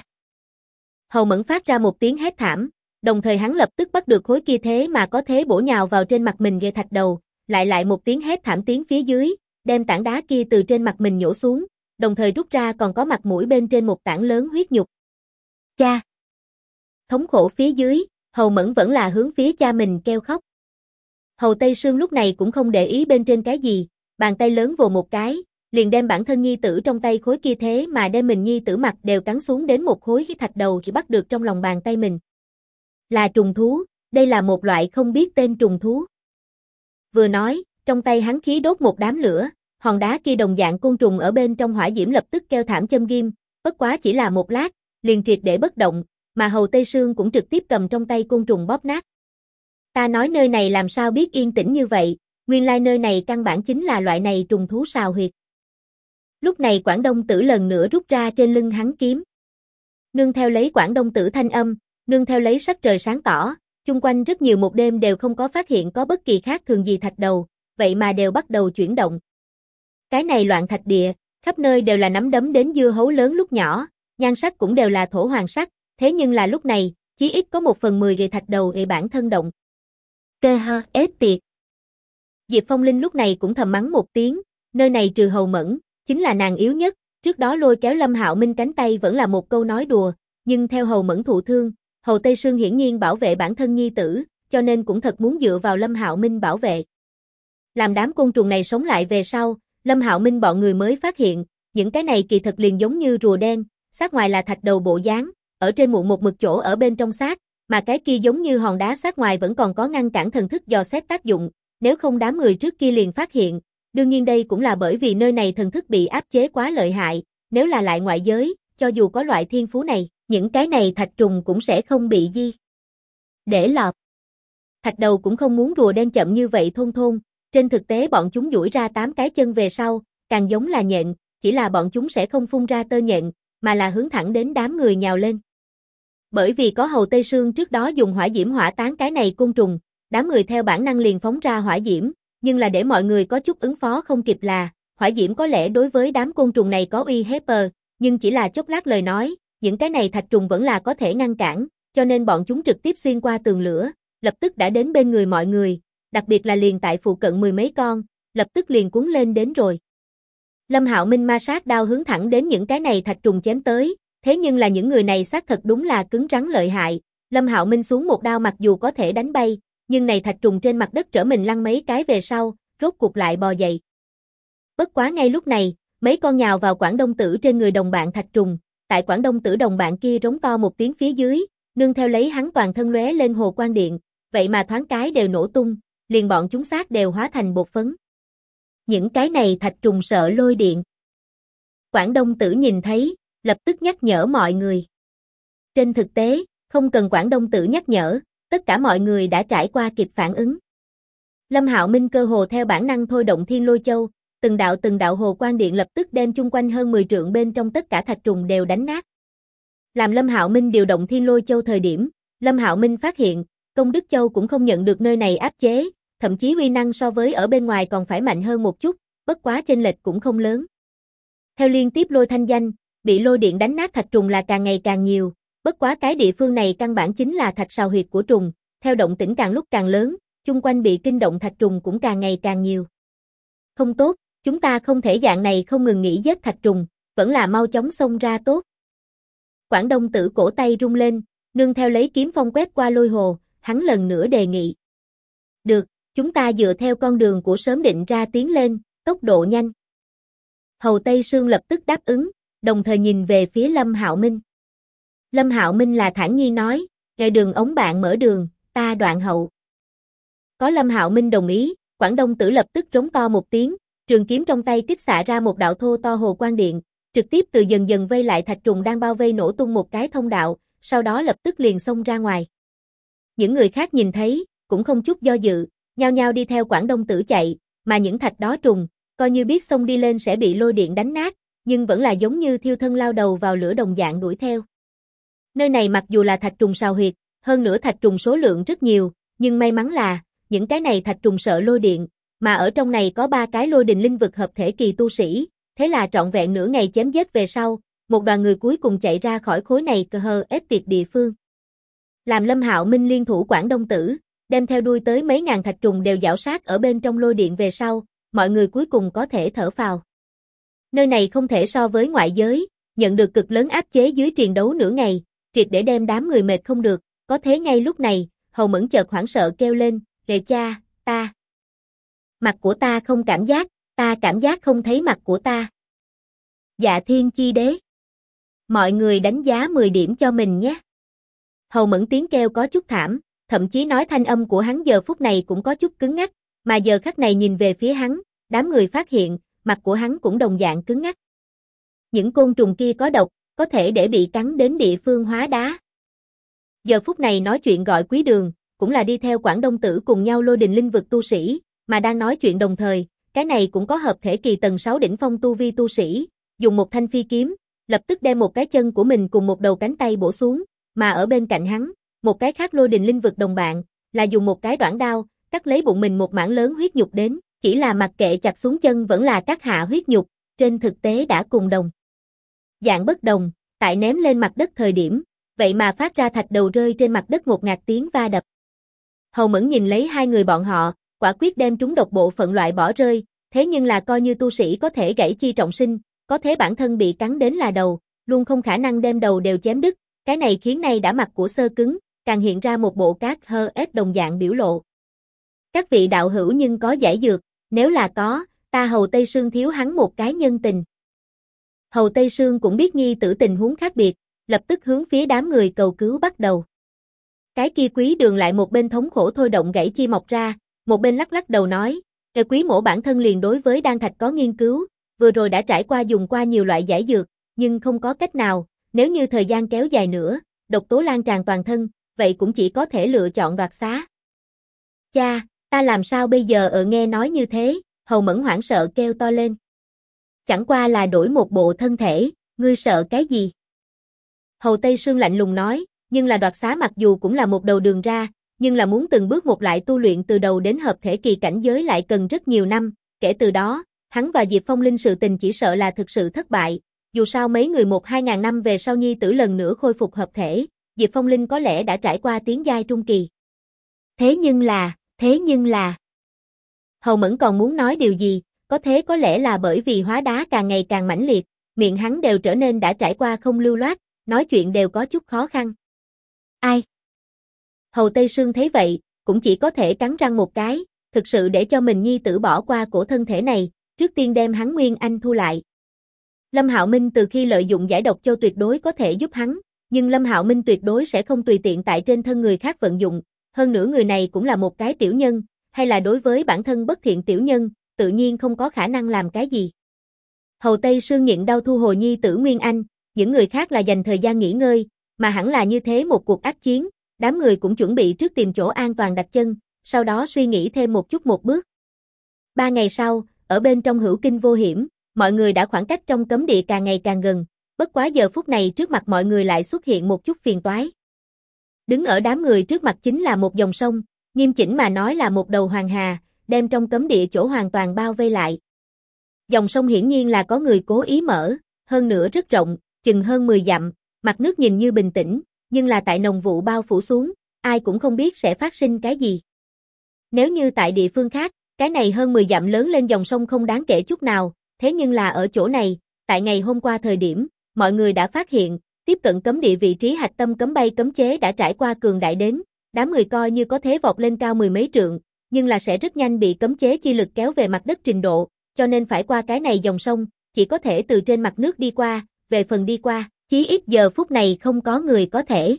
Hầu Mẫn phát ra một tiếng hét thảm, đồng thời hắn lập tức bắt được khối kia thế mà có thế bổ nhào vào trên mặt mình ghê thạch đầu, lại một tiếng hét thảm tiếng phía dưới, đem tảng đá kia từ trên mặt mình nhổ xuống, đồng thời rút ra còn có mặt mũi bên trên một tảng lớn huyết nhục. Cha! Thống khổ phía dưới, Hầu Mẫn vẫn là hướng phía cha mình kêu khóc. Hầu Tây Sương lúc này cũng không để ý bên trên cái gì, bàn tay lớn vồ một cái, liền đem bản thân nhi tử trong tay khối kia thế mà đem mình nhi tử mặt đều cắn xuống đến một khối thạch đầu chỉ bắt được trong lòng bàn tay mình. Là trùng thú, đây là một loại không biết tên trùng thú. Vừa nói, trong tay hắn khí đốt một đám lửa, hòn đá kia đồng dạng côn trùng ở bên trong hỏa diễm lập tức kêu thảm châm ghim, bất quá chỉ là một lát, liền triệt để bất động, mà Hầu Tây Sương cũng trực tiếp cầm trong tay côn trùng bóp nát. Ta nói nơi này làm sao biết yên tĩnh như vậy, nguyên lai nơi này căn bản chính là loại này trùng thú sào huyệt. Lúc này Quảng Đông Tử lần nữa rút ra trên lưng hắn kiếm. Nương theo lấy Quảng Đông Tử thanh âm, nương theo lấy sắc trời sáng tỏ, chung quanh rất nhiều một đêm đều không có phát hiện có bất kỳ khác thường gì thạch đầu, vậy mà đều bắt đầu chuyển động. Cái này loạn thạch địa, khắp nơi đều là nắm đấm đến dưa hấu lớn lúc nhỏ, nhan sắc cũng đều là thổ hoàng sắc, thế nhưng là lúc này, chí ít có 1/10 gầy thạch đầu ệ bản thân động. Tê hơ, ết tiệt. Diệp Phong Linh lúc này cũng thầm mắng một tiếng, nơi này trừ Hầu Mẫn, chính là nàng yếu nhất, trước đó lôi kéo Lâm Hạo Minh cánh tay vẫn là một câu nói đùa, nhưng theo Hầu Mẫn thụ thương, Hầu Tây Sương hiển nhiên bảo vệ bản thân nhi tử, cho nên cũng thật muốn dựa vào Lâm Hạo Minh bảo vệ. Làm đám côn trùng này sống lại về sau, Lâm Hạo Minh bọn người mới phát hiện, những cái này kỳ thật liền giống như rùa đen, xác ngoài là thạch đầu bộ dáng, ở trên mụn một mực chỗ ở bên trong xác, mà cái kia giống như hòn đá xác ngoài vẫn còn có ngăn cản thần thức dò xét tác dụng, nếu không đám người trước kia liền phát hiện, đương nhiên đây cũng là bởi vì nơi này thần thức bị áp chế quá lợi hại, nếu là lại ngoại giới, cho dù có loại thiên phú này, những cái này thạch trùng cũng sẽ không bị di để lọt. Thạch đầu cũng không muốn rùa đen chậm như vậy thôn, trên thực tế bọn chúng duỗi ra 8 cái chân về sau, càng giống là nhện, chỉ là bọn chúng sẽ không phun ra tơ nhện, mà là hướng thẳng đến đám người nhào lên. Bởi vì có Hầu Tây Sương trước đó dùng hỏa diễm hỏa tán cái này côn trùng, đám người theo bản năng liền phóng ra hỏa diễm, nhưng là để mọi người có chút ứng phó không kịp là, hỏa diễm có lẽ đối với đám côn trùng này có uy hiếp, nhưng chỉ là chốc lát lời nói, những cái này thạch trùng vẫn là có thể ngăn cản, cho nên bọn chúng trực tiếp xuyên qua tường lửa, lập tức đã đến bên người mọi người, đặc biệt là liền tại phụ cận mười mấy con, lập tức liền cuốn lên đến rồi. Lâm Hạo Minh ma sát đao hướng thẳng đến những cái này thạch trùng chém tới, thế nhưng là những người này xác thật đúng là cứng rắn lợi hại, Lâm Hạo Minh xuống một đao mặc dù có thể đánh bay, nhưng này thạch trùng trên mặt đất trở mình lăn mấy cái về sau, rốt cuộc lại bò dậy. Bất quá ngay lúc này, mấy con nhào vào Quảng Đông Tử trên người đồng bạn thạch trùng, tại Quảng Đông Tử đồng bạn kia rống to một tiếng phía dưới, nương theo lấy hắn toàn thân lóe lên hồ quang điện, vậy mà thoáng cái đều nổ tung, liền bọn chúng xác đều hóa thành bột phấn. Những cái này thạch trùng sợ lôi điện. Quảng Đông Tử nhìn thấy, lập tức nhắc nhở mọi người. Trên thực tế, không cần Quảng Đông Tử nhắc nhở, tất cả mọi người đã trải qua kịp phản ứng. Lâm Hạo Minh cơ hồ theo bản năng thôi động Thiên Lôi Châu, từng đạo hồ quang điện lập tức đem chung quanh hơn 10 trượng bên trong tất cả thạch trùng đều đánh nát. Làm Lâm Hạo Minh điều động Thiên Lôi Châu thời điểm, Lâm Hạo Minh phát hiện, Công Đức Châu cũng không nhận được nơi này áp chế, thậm chí uy năng so với ở bên ngoài còn phải mạnh hơn một chút, bất quá chênh lệch cũng không lớn. Theo liên tiếp lôi thanh danh, bị lôi điện đánh nát thạch trùng là càng ngày càng nhiều, bất quá cái địa phương này căn bản chính là thạch sào huyệt của trùng, theo động tĩnh càng lúc càng lớn, chung quanh bị kinh động thạch trùng cũng càng ngày càng nhiều. Không tốt, chúng ta không thể dạng này không ngừng nghỉ giết thạch trùng, vẫn là mau chóng xông ra tốt. Quảng Đông Tử cổ tay rung lên, nương theo lấy kiếm phong quét qua lôi hồ, hắn lần nữa đề nghị. Được, chúng ta dựa theo con đường của sớm định ra tiến lên, tốc độ nhanh. Hầu Tây Sương lập tức đáp ứng, đồng thời nhìn về phía Lâm Hạo Minh. Lâm Hạo Minh là thản nhiên nói, "Ngài đường ống bạn mở đường, ta đoạn hậu." Có Lâm Hạo Minh đồng ý, Quảng Đông Tử lập tức rống to một tiếng, trường kiếm trong tay kích xạ ra một đạo thô to hồ quang điện, trực tiếp từ dần dần vây lại thạch trùng đang bao vây nổ tung một cái thông đạo, sau đó lập tức liền xông ra ngoài. Những người khác nhìn thấy, cũng không chút do dự, nhao nhao đi theo Quảng Đông Tử chạy, mà những thạch đó trùng, coi như biết xông đi lên sẽ bị lôi điện đánh nát, nhưng vẫn là giống như thiêu thân lao đầu vào lửa đồng dạng đuổi theo. Nơi này mặc dù là thạch trùng sào huyệt, hơn nữa thạch trùng số lượng rất nhiều, nhưng may mắn là, những cái này thạch trùng sợ lôi điện, mà ở trong này có 3 cái lôi đình linh vực hợp thể kỳ tu sĩ, thế là trọn vẹn nửa ngày chém giết về sau, một đoàn người cuối cùng chạy ra khỏi khối này cơ hờ ết tiệt địa phương. Làm Lâm Hạo Minh liên thủ Quảng Đông Tử, đem theo đuôi tới mấy ngàn thạch trùng đều giảo sát ở bên trong lôi điện về sau, mọi người cuối cùng có thể thở phào. Nơi này không thể so với ngoại giới, nhận được cực lớn áp chế dưới triền đấu nửa ngày, triệt để đem đám người mệt không được, có thế ngay lúc này, Hầu Mẫn chợt hoảng sợ kêu lên, "Kìa cha, ta. Mặt của ta không cảm giác, ta cảm giác không thấy mặt của ta." Dạ Thiên Chi Đế. Mọi người đánh giá 10 điểm cho mình nhé. Hầu Mẫn tiếng kêu có chút thảm, thậm chí nói thanh âm của hắn giờ phút này cũng có chút cứng ngắc, mà giờ khắc này nhìn về phía hắn, đám người phát hiện, mặt của hắn cũng đồng dạng cứng ngắc. Những côn trùng kia có độc, có thể để bị cắn đến địa phương hóa đá. Giờ phút này nói chuyện gọi Quý Đường, cũng là đi theo Quảng Đông Tử cùng nhau lôi đình linh vực tu sĩ, mà đang nói chuyện đồng thời, cái này cũng có hợp thể kỳ tầng 6 đỉnh phong tu vi tu sĩ, dùng một thanh phi kiếm, lập tức đem một cái chân của mình cùng một đầu cánh tay bổ xuống, mà ở bên cạnh hắn, một cái khác lôi đình linh vực đồng bạn, là dùng một cái đoạn đao, cắt lấy bụng mình một mảng lớn huyết nhục đến, chỉ là mặc kệ chặt xuống chân vẫn là cắt hạ huyết nhục, trên thực tế đã cùng đồng. Dạng bất đồng, tại ném lên mặt đất thời điểm, vậy mà phát ra thạch đầu rơi trên mặt đất một ngạt tiếng va đập. Hầu Mẫn nhìn lấy hai người bọn họ, quả quyết đem trúng độc bộ phận loại bỏ rơi, thế nhưng là coi như tu sĩ có thể gãy chi trọng sinh, có thế bản thân bị cắn đến là đầu, luôn không khả năng đem đầu đều chém đứt, cái này khiến nay đã mặt của sơ cứng, càng hiện ra một bộ cát hơ ết đồng dạng biểu lộ. Các vị đạo hữu nhưng có giải dược, nếu là có, ta Hầu Tây Sương thiếu hắn một cái nhân tình. Hầu Tây Sương cũng biết nhi tử tình huống khác biệt, lập tức hướng phía đám người cầu cứu bắt đầu. Cái kia Quý Đường lại một bên thống khổ thôi động gãy chi mọc ra, một bên lắc lắc đầu nói, Quý mỗ bản thân liền đối với đan thạch có nghiên cứu, vừa rồi đã trải qua dùng qua nhiều loại giải dược, nhưng không có cách nào, nếu như thời gian kéo dài nữa, độc tố lan tràn toàn thân, vậy cũng chỉ có thể lựa chọn đoạt xá. Cha, ta làm sao bây giờ nghe nói như thế, Hầu Mẫn hoảng sợ kêu to lên. Chẳng qua là đổi một bộ thân thể, ngươi sợ cái gì? Hầu Tây Sương lạnh lùng nói, Nhưng là đoạt xá mặc dù cũng là một đầu đường ra, nhưng là muốn từng bước một lại tu luyện từ đầu đến hợp thể kỳ cảnh giới lại cần rất nhiều năm, kể từ đó, hắn và Diệp Phong Linh sự tình chỉ sợ là thực sự thất bại, dù sao mấy người 1-2 ngàn năm về sau nhi tử lần nữa khôi phục hợp thể, Diệp Phong Linh có lẽ đã trải qua tiến giai trung kỳ. Thế nhưng là, Hầu Mẫn còn muốn nói điều gì, có lẽ là bởi vì hóa đá càng ngày càng mãnh liệt, miệng hắn đều trở nên đã trải qua không lưu loát, nói chuyện đều có chút khó khăn. Ai? Hầu Tây Sương thấy vậy, cũng chỉ có thể cắn răng một cái, thực sự để cho mình nhi tử bỏ qua cổ thân thể này, trước tiên đem hắn Nguyên Anh thu lại. Lâm Hạo Minh từ khi lợi dụng giải độc châu tuyệt đối có thể giúp hắn, nhưng Lâm Hạo Minh tuyệt đối sẽ không tùy tiện tại trên thân người khác vận dụng, hơn nữa người này cũng là một cái tiểu nhân, hay là đối với bản thân bất thiện tiểu nhân, tự nhiên không có khả năng làm cái gì. Hầu Tây Sương nhịn đau thu hồi nhi tử Nguyên Anh, những người khác là dành thời gian nghỉ ngơi, mà hẳn là như thế một cuộc ác chiến, đám người cũng chuẩn bị trước tìm chỗ an toàn đặt chân, sau đó suy nghĩ thêm một chút một bước. 3 ngày sau, ở bên trong hữu kinh vô hiểm, mọi người đã khoảng cách trong cấm địa càng ngày càng gần, bất quá giờ phút này trước mặt mọi người lại xuất hiện một chút phiền toái. Đứng ở đám người trước mặt chính là một dòng sông, nghiêm chỉnh mà nói là một đầu hoàng hà, đem trong cấm địa chỗ hoàn toàn bao vây lại. Dòng sông hiển nhiên là có người cố ý mở, hơn nữa rất rộng, chừng hơn 10 dặm, mặt nước nhìn như bình tĩnh, nhưng là tại nồng vụ bao phủ xuống, ai cũng không biết sẽ phát sinh cái gì. Nếu như tại địa phương khác, cái này hơn 10 dặm lớn lên dòng sông không đáng kể chút nào, thế nhưng là ở chỗ này, tại ngày hôm qua thời điểm, mọi người đã phát hiện, tiếp cận cấm địa vị trí hạch tâm cấm bay cấm chế đã trải qua cường đại đến, đám người coi như có thế vọt lên cao 10 mấy trượng, nhưng là sẽ rất nhanh bị cấm chế chi lực kéo về mặt đất trình độ, cho nên phải qua cái này dòng sông, chỉ có thể từ trên mặt nước đi qua, về phần đi qua, chí ít giờ phút này không có người có thể.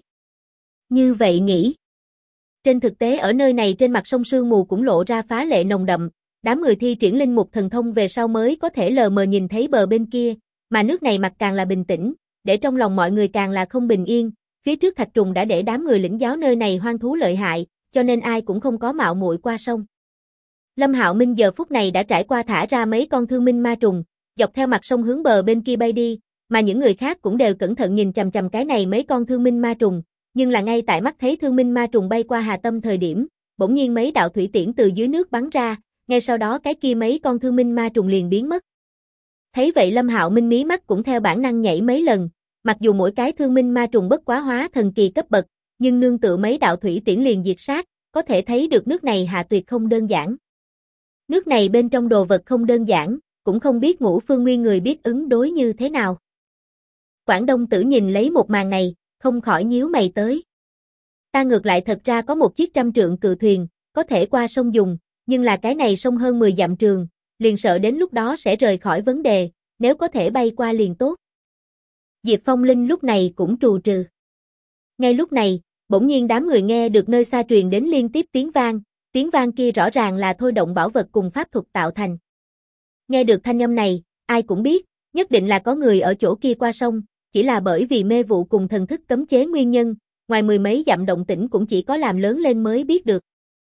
Như vậy nghĩ. Trên thực tế ở nơi này trên mặt sông sương mù cũng lộ ra phá lệ nồng đậm, đám người thi triển linh mục thần thông về sau mới có thể lờ mờ nhìn thấy bờ bên kia, mà nước này mặt càng là bình tĩnh, để trong lòng mọi người càng là không bình yên, phía trước thạch trùng đã để đám người lĩnh giáo nơi này hoang thú lợi hại, cho nên ai cũng không có mạo muội qua sông. Lâm Hạo Minh giờ phút này đã trải qua thả ra mấy con thương minh ma trùng, dọc theo mặt sông hướng bờ bên kia bay đi, mà những người khác cũng đều cẩn thận nhìn chằm chằm cái này mấy con thương minh ma trùng, nhưng là ngay tại mắt thấy thương minh ma trùng bay qua hà tâm thời điểm, bỗng nhiên mấy đạo thủy tiễn từ dưới nước bắn ra, ngay sau đó cái kia mấy con thương minh ma trùng liền biến mất. Thấy vậy Lâm Hạo Minh mí mắt cũng theo bản năng nhảy mấy lần, mặc dù mỗi cái thương minh ma trùng bất quá hóa thần kỳ cấp bậc, nhưng nương tựa mấy đạo thủy tiễn liền diệt sát, có thể thấy được nước này hạ tuyệt không đơn giản. Nước này bên trong đồ vật không đơn giản, cũng không biết Ngũ Phương Nguyên người biết ứng đối như thế nào. Quảng Đông Tử nhìn lấy một màn này, không khỏi nhíu mày tới. Ta ngược lại thật ra có một chiếc 100 trượng cự thuyền, có thể qua sông dùng, nhưng là cái này sông hơn 10 dặm trường, liền sợ đến lúc đó sẽ rời khỏi vấn đề, nếu có thể bay qua liền tốt. Diệp Phong Linh lúc này cũng trù trừ. Ngay lúc này, bỗng nhiên đám người nghe được nơi xa truyền đến liên tiếp tiếng vang kia rõ ràng là thôi động bảo vật cùng pháp thuật tạo thành. Nghe được thanh âm này, ai cũng biết, nhất định là có người ở chỗ kia qua sông, chỉ là bởi vì mê vụ cùng thần thức cấm chế nguyên nhân, ngoài 10 mấy dặm động tĩnh cũng chỉ có làm lớn lên mới biết được.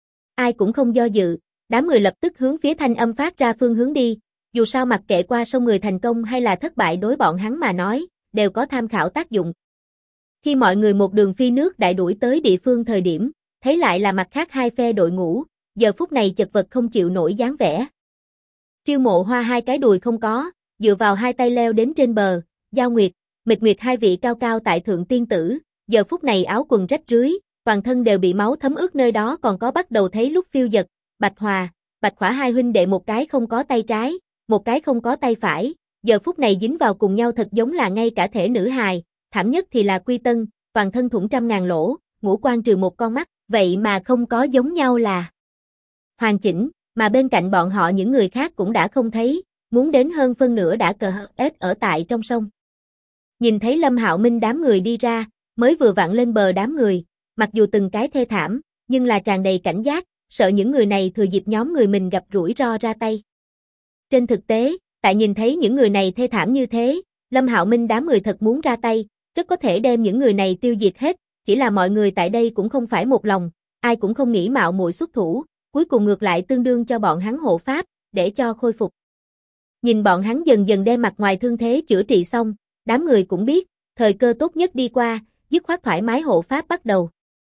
Ai cũng không do dự, đám người lập tức hướng phía thanh âm phát ra phương hướng đi, dù sao mặc kệ qua sông người thành công hay là thất bại đối bọn hắn mà nói, đều có tham khảo tác dụng. Khi mọi người một đường phi nước đại đuổi tới địa phương thời điểm, thấy lại là mặt khác hai phe đội ngũ, giờ phút này chật vật không chịu nổi dáng vẻ. Triêu Mộ Hoa hai cái đùi không có, dựa vào hai tay leo đến trên bờ, Giao Nguyệt, Mịch Nguyệt hai vị cao cao tại thượng tiên tử, giờ phút này áo quần rách rưới, toàn thân đều bị máu thấm ướt nơi đó còn có bắt đầu thấy lúc phiêu dật, Bạch Hòa, Bạch Khỏa hai huynh đệ một cái không có tay trái, một cái không có tay phải, giờ phút này dính vào cùng nhau thật giống là ngay cả thể nữ hài, thảm nhất thì là Quy Tân, toàn thân thủng 100.000 lỗ, ngũ quan trừ một con mắt, vậy mà không có giống nhau là hoàn chỉnh, mà bên cạnh bọn họ những người khác cũng đã không thấy, muốn đến hơn phân nửa đã cờ ếch ở tại trong sông. Nhìn thấy Lâm Hạo Minh đám người đi ra, mới vừa vặn lên bờ đám người, mặc dù từng cái thê thảm, nhưng là tràn đầy cảnh giác, sợ những người này thừa dịp nhóm người mình gặp rủi ro ra tay. Trên thực tế, tại nhìn thấy những người này thê thảm như thế, Lâm Hạo Minh đám người thật muốn ra tay, rất có thể đem những người này tiêu diệt hết, chỉ là mọi người tại đây cũng không phải một lòng, ai cũng không nghĩ mạo muội xuất thủ, cuối cùng ngược lại tương đương cho bọn hắn hộ pháp, để cho khôi phục. Nhìn bọn hắn dần dần đem mặt ngoài thương thế chữa trị xong, đám người cũng biết, thời cơ tốt nhất đi qua, dứt khoát thoải mái hộ pháp bắt đầu.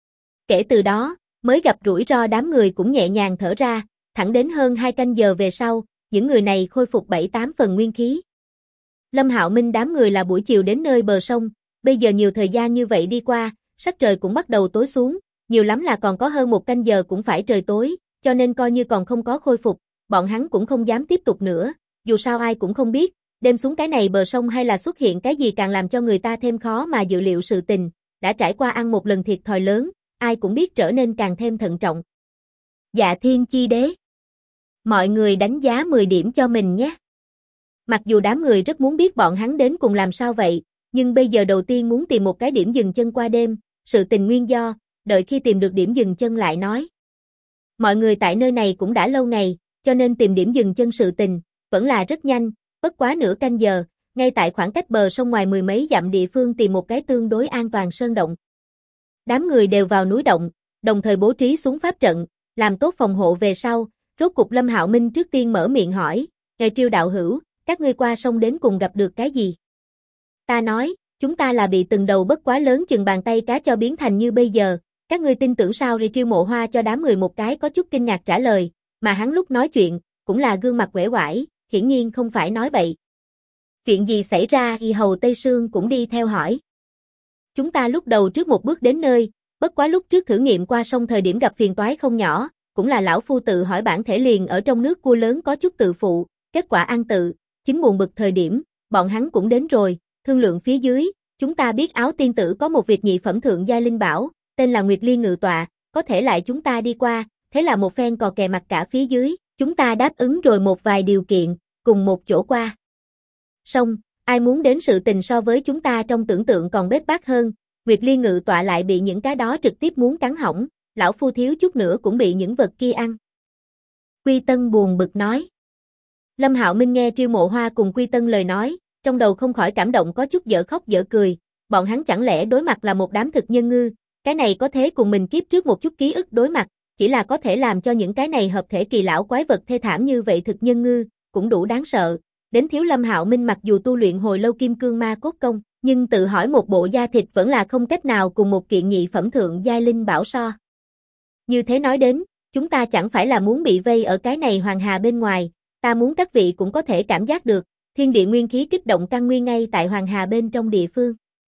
Kể từ đó, mới gặp rủi ro đám người cũng nhẹ nhàng thở ra, thẳng đến hơn 2 canh giờ về sau, những người này khôi phục 7-8 phần nguyên khí. Lâm Hạo Minh đám người là buổi chiều đến nơi bờ sông, bây giờ nhiều thời gian như vậy đi qua, sắc trời cũng bắt đầu tối xuống, nhiều lắm là còn có hơn 1 canh giờ cũng phải trời tối, cho nên coi như còn không có khôi phục, bọn hắn cũng không dám tiếp tục nữa, dù sao ai cũng không biết, đêm xuống cái này bờ sông hay là xuất hiện cái gì càng làm cho người ta thêm khó mà dự liệu sự tình, đã trải qua ăn một lần thiệt thòi lớn, ai cũng biết trở nên càng thêm thận trọng. Dạ Thiên Chi Đế. Mọi người đánh giá 10 điểm cho mình nhé. Mặc dù đám người rất muốn biết bọn hắn đến cùng làm sao vậy, nhưng bây giờ đầu tiên muốn tìm một cái điểm dừng chân qua đêm, sự tình nguyên do, đợi khi tìm được điểm dừng chân lại nói. Mọi người tại nơi này cũng đã lâu ngày, cho nên tìm điểm dừng chân sự tình, vẫn là rất nhanh, bất quá nửa canh giờ, ngay tại khoảng cách bờ sông ngoài 10 mấy dặm địa phương tìm một cái tương đối an toàn sơn động. Đám người đều vào núi động, đồng thời bố trí xuống pháp trận, làm tốt phòng hộ về sau, rốt cục Lâm Hạo Minh trước tiên mở miệng hỏi, "Ngài Triêu đạo hữu, các ngươi qua sông đến cùng gặp được cái gì?" Ta nói, chúng ta là bị từng đầu bất quá lớn chừng bàn tay cá cho biến thành như bây giờ, các ngươi tin tưởng sao? Triêu Mộ Hoa cho đám người một cái có chút kinh ngạc trả lời, mà hắn lúc nói chuyện, cũng là gương mặt uể oải, hiển nhiên không phải nói bậy. Chuyện gì xảy ra? Y Hầu Tây Sương cũng đi theo hỏi. Chúng ta lúc đầu trước một bước đến nơi, bất quá lúc trước thử nghiệm qua sông thời điểm gặp phiền toái không nhỏ, cũng là lão phu tự hỏi bản thể liền ở trong nước cua lớn có chút tự phụ, kết quả ăn tự, chính buồn bực thời điểm, bọn hắn cũng đến rồi, thương lượng phía dưới, chúng ta biết Áo tiên tử có một việc nhị phẩm thượng giai linh bảo, tên là Nguyệt Liên Ngự Tọa, có thể lại chúng ta đi qua, thế là một phen cò kè mặt cả phía dưới, chúng ta đáp ứng rồi một vài điều kiện, cùng một chỗ qua. Xong, ai muốn đến sự tình so với chúng ta trong tưởng tượng còn bết bát hơn, Nguyệt Liên Ngự Tọa lại bị những cái đó trực tiếp muốn cắn hỏng, lão phu thiếu chút nữa cũng bị những vật kia ăn. Quy Tân buồn bực nói. Lâm Hạo Minh nghe Triêu Mộ Hoa cùng Quy Tân lời nói, trong đầu không khỏi cảm động có chút dở khóc dở cười, bọn hắn chẳng lẽ đối mặt là một đám thực nhân ngư, cái này có thế cùng mình kiếp trước một chút ký ức đối mặt, chỉ là có thể làm cho những cái này hợp thể kỳ lão quái vật thê thảm như vậy thực nhân ngư, cũng đủ đáng sợ. Đến thiếu Lâm Hạo Minh mặc dù tu luyện hồi lâu kim cương ma cốt công, nhưng tự hỏi một bộ da thịt vẫn là không cách nào cùng một kiện nhị phẩm thượng giai linh bảo so. Như thế nói đến, chúng ta chẳng phải là muốn bị vây ở cái này hoàng hà bên ngoài, ta muốn các vị cũng có thể cảm giác được, thiên địa nguyên khí kích động căn nguyên ngay tại hoàng hà bên trong địa phương.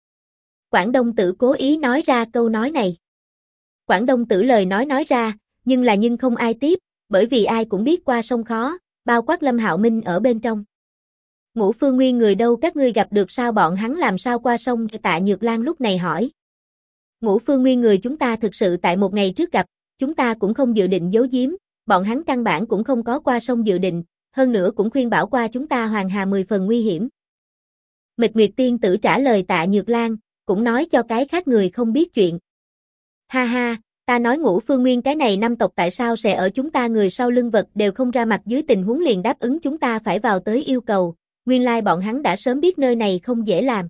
Quảng Đông Tử cố ý nói ra câu nói này. Quảng Đông Tử lời nói ra, nhưng không ai tiếp, bởi vì ai cũng biết qua sông khó, bao quát Lâm Hạo Minh ở bên trong. Ngũ Phương Nguyên người đâu các ngươi gặp được sao? Bọn hắn làm sao qua sông? Tạ Nhược Lan lúc này hỏi. Ngũ Phương Nguyên người chúng ta thực sự tại một ngày trước gặp, chúng ta cũng không dự định giấu giếm, bọn hắn căn bản cũng không có qua sông dự định, hơn nữa cũng khuyên bảo qua chúng ta hoàng hà 10 phần nguy hiểm. Mịch Nguyệt Tiên Tử trả lời Tạ Nhược Lan, cũng nói cho cái khác người không biết chuyện. Ha ha, ta nói Ngũ Phương Nguyên cái này năm tộc tại sao sẽ ở chúng ta người sau lưng vật đều không ra mặt dưới tình huống liền đáp ứng chúng ta phải vào tới yêu cầu, nguyên lai bọn hắn đã sớm biết nơi này không dễ làm.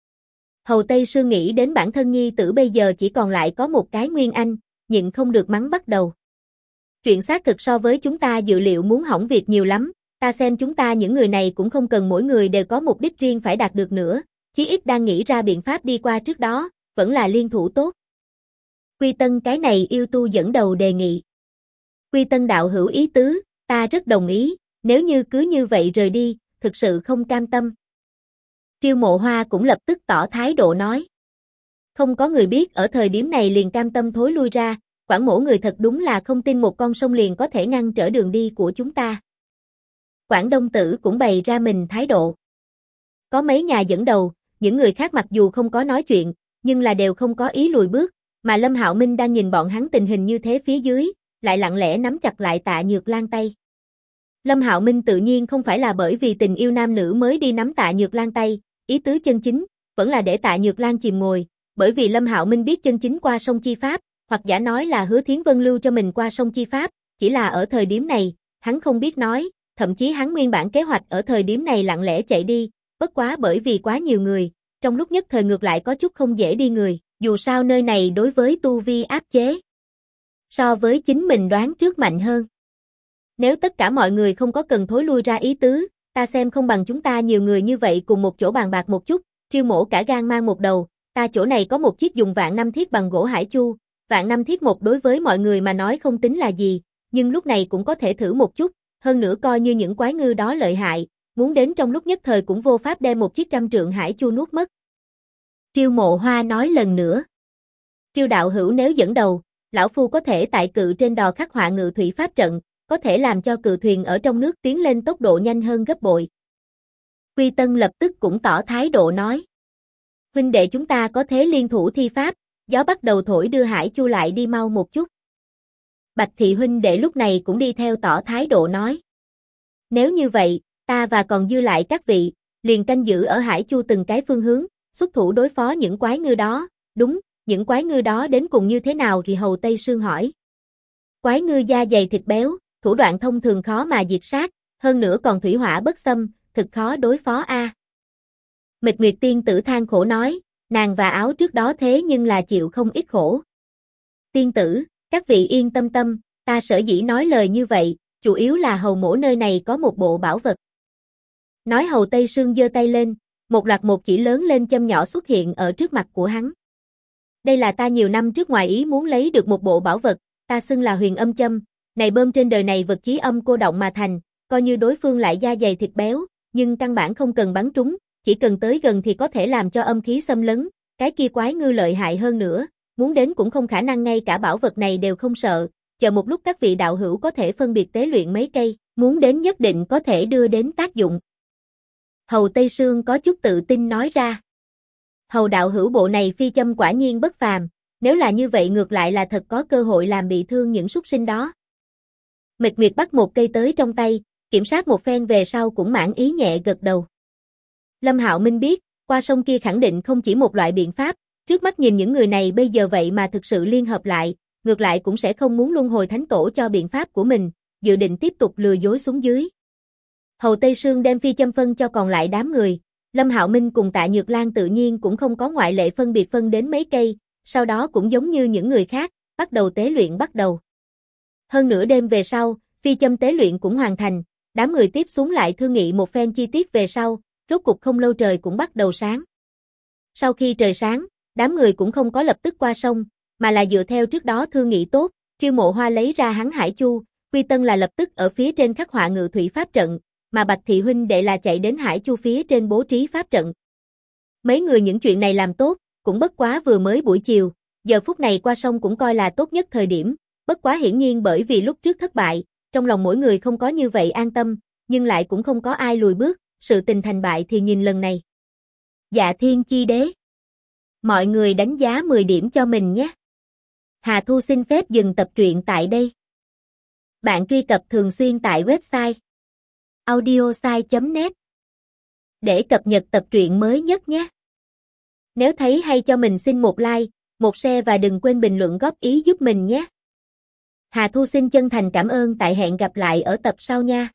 Hầu Tây Sương nghĩ đến bản thân nhi tử bây giờ chỉ còn lại có một cái Nguyên Anh, nhịn không được mắng bắt đầu. Chuyện xác thực so với chúng ta dự liệu muốn hỏng việc nhiều lắm, ta xem chúng ta những người này cũng không cần mỗi người đều có mục đích riêng phải đạt được nữa, chí ít đang nghĩ ra biện pháp đi qua trước đó, vẫn là liên thủ tốt. Quy Tân cái này yêu tu dẫn đầu đề nghị. Quy Tân đạo hữu ý tứ, ta rất đồng ý, nếu như cứ như vậy rời đi, thực sự không cam tâm. Triêu Mộ Hoa cũng lập tức tỏ thái độ nói. Không có người biết ở thời điểm này liền cam tâm thối lui ra, Quảng Mỗ người thật đúng là không tin một con sông liền có thể ngăn trở đường đi của chúng ta. Quảng Đông Tử cũng bày ra mình thái độ. Có mấy nhà dẫn đầu, những người khác mặc dù không có nói chuyện, nhưng là đều không có ý lùi bước, mà Lâm Hạo Minh đang nhìn bọn hắn tình hình như thế phía dưới, lại lặng lẽ nắm chặt lại Tạ Nhược Lan tay. Lâm Hạo Minh tự nhiên không phải là bởi vì tình yêu nam nữ mới đi nắm Tạ Nhược Lan tay, ý tứ chân chính, vẫn là để Tạ Nhược Lan chìm ngồi, bởi vì Lâm Hạo Minh biết chân chính qua sông chi pháp, hoặc giả nói là Hứa Thiến Vân lưu cho mình qua sông chi pháp, chỉ là ở thời điểm này, hắn không biết nói, thậm chí hắn nguyên bản kế hoạch ở thời điểm này lặng lẽ chạy đi, bất quá bởi vì quá nhiều người, trong lúc nhất thời ngược lại có chút không dễ đi người, dù sao nơi này đối với tu vi áp chế, so với chính mình đoán trước mạnh hơn. Nếu tất cả mọi người không có cần thối lui ra ý tứ, ta xem không bằng chúng ta nhiều người như vậy cùng một chỗ bàn bạc một chút, Triêu Mỗ cả gan mang một đầu, ta chỗ này có một chiếc dùng vạn năm thiết bằng gỗ hải chu, vạn năm thiết một đối với mọi người mà nói không tính là gì, nhưng lúc này cũng có thể thử một chút, hơn nữa coi như những quái ngư đó lợi hại, muốn đến trong lúc nhất thời cũng vô pháp đem một chiếc 100 trượng hải chu nuốt mất. Triêu Mộ Hoa nói lần nữa. Triêu đạo hữu nếu dẫn đầu, lão phu có thể tại cự trên đò khắc họa ngự thủy pháp trận, có thể làm cho cự thuyền ở trong nước tiến lên tốc độ nhanh hơn gấp bội. Quy Tân lập tức cũng tỏ thái độ nói. Huynh đệ chúng ta có thế liên thủ thi pháp, gió bắt đầu thổi đưa hải chu lại đi mau một chút. Bạch thị huynh đệ lúc này cũng đi theo tỏ thái độ nói. Nếu như vậy, ta và còn dư lại các vị, liền canh giữ ở hải chu từng cái phương hướng, xuất thủ đối phó những quái ngư đó. Đúng, những quái ngư đó đến cùng như thế nào thì Hầu Tây Sương hỏi. Quái ngư da dày thịt béo, thủ đoạn thông thường khó mà diệt sát, hơn nữa còn thủy hỏa bất xâm, thực khó đối phó a. Mịch Nguyệt tiên tử than khổ nói, nàng và áo trước đó thế nhưng là chịu không ít khổ. Tiên tử, các vị yên tâm tâm, ta sở dĩ nói lời như vậy, chủ yếu là hầu mỗ nơi này có một bộ bảo vật. Nói Hầu Tây Sương giơ tay lên, một loạt một chỉ lớn lên châm nhỏ xuất hiện ở trước mặt của hắn. Đây là ta nhiều năm trước ngoài ý muốn lấy được một bộ bảo vật, ta xưng là huyền âm châm, này bơm trên đời này vật chí âm cô động mà thành, coi như đối phương lại da dày thịt béo, nhưng căn bản không cần bắn trúng, chỉ cần tới gần thì có thể làm cho âm khí xâm lấn, cái kia quái ngư lợi hại hơn nữa, muốn đến cũng không khả năng ngay cả bảo vật này đều không sợ, chờ một lúc các vị đạo hữu có thể phân biệt tế luyện mấy cây, muốn đến nhất định có thể đưa đến tác dụng. Hầu Tây Sương có chút tự tin nói ra. Hầu đạo hữu bộ này phi châm quả nhiên bất phàm, nếu là như vậy ngược lại là thật có cơ hội làm bị thương những súc sinh đó. Mịch Nguyệt bắt một cây tới trong tay, kiểm soát một phen về sau cũng mãn ý nhẹ gật đầu. Lâm Hạo Minh biết, qua sông kia khẳng định không chỉ một loại biện pháp, trước mắt nhìn những người này bây giờ vậy mà thực sự liên hợp lại, ngược lại cũng sẽ không muốn luân hồi thánh tổ cho biện pháp của mình, dự định tiếp tục lừa dối xuống dưới. Hầu Tây Sương đem phi châm phân cho còn lại đám người, Lâm Hạo Minh cùng Tạ Nhược Lan tự nhiên cũng không có ngoại lệ phân biệt phân đến mấy cây, sau đó cũng giống như những người khác, bắt đầu tế luyện bắt đầu. Hơn nửa đêm về sau, phi châm tế luyện cũng hoàn thành, đám người tiếp xuống lại thương nghị một phen chi tiết về sau, rốt cục không lâu trời cũng bắt đầu sáng. Sau khi trời sáng, đám người cũng không có lập tức qua sông, mà là dựa theo trước đó thương nghị tốt, Triêu Mộ Hoa lấy ra hắn hải chu, Quy Tân là lập tức ở phía trên khắc họa ngự thủy pháp trận, mà Bạch thị huynh đệ là chạy đến hải chu phía trên bố trí pháp trận. Mấy người những chuyện này làm tốt, cũng bất quá vừa mới buổi chiều, giờ phút này qua sông cũng coi là tốt nhất thời điểm, bất quá hiển nhiên bởi vì lúc trước thất bại, trong lòng mỗi người không có như vậy an tâm, nhưng lại cũng không có ai lùi bước, sự tình thành bại thì nhìn lần này. Dạ Thiên Chi Đế. Mọi người đánh giá 10 điểm cho mình nhé. Hà Thu xin phép dừng tập truyện tại đây. Bạn truy cập thường xuyên tại website audiosai.net để cập nhật tập truyện mới nhất nhé. Nếu thấy hay cho mình xin một like, một share và đừng quên bình luận góp ý giúp mình nhé. Hà Thu xin chân thành cảm ơn, tại hẹn gặp lại ở tập sau nha.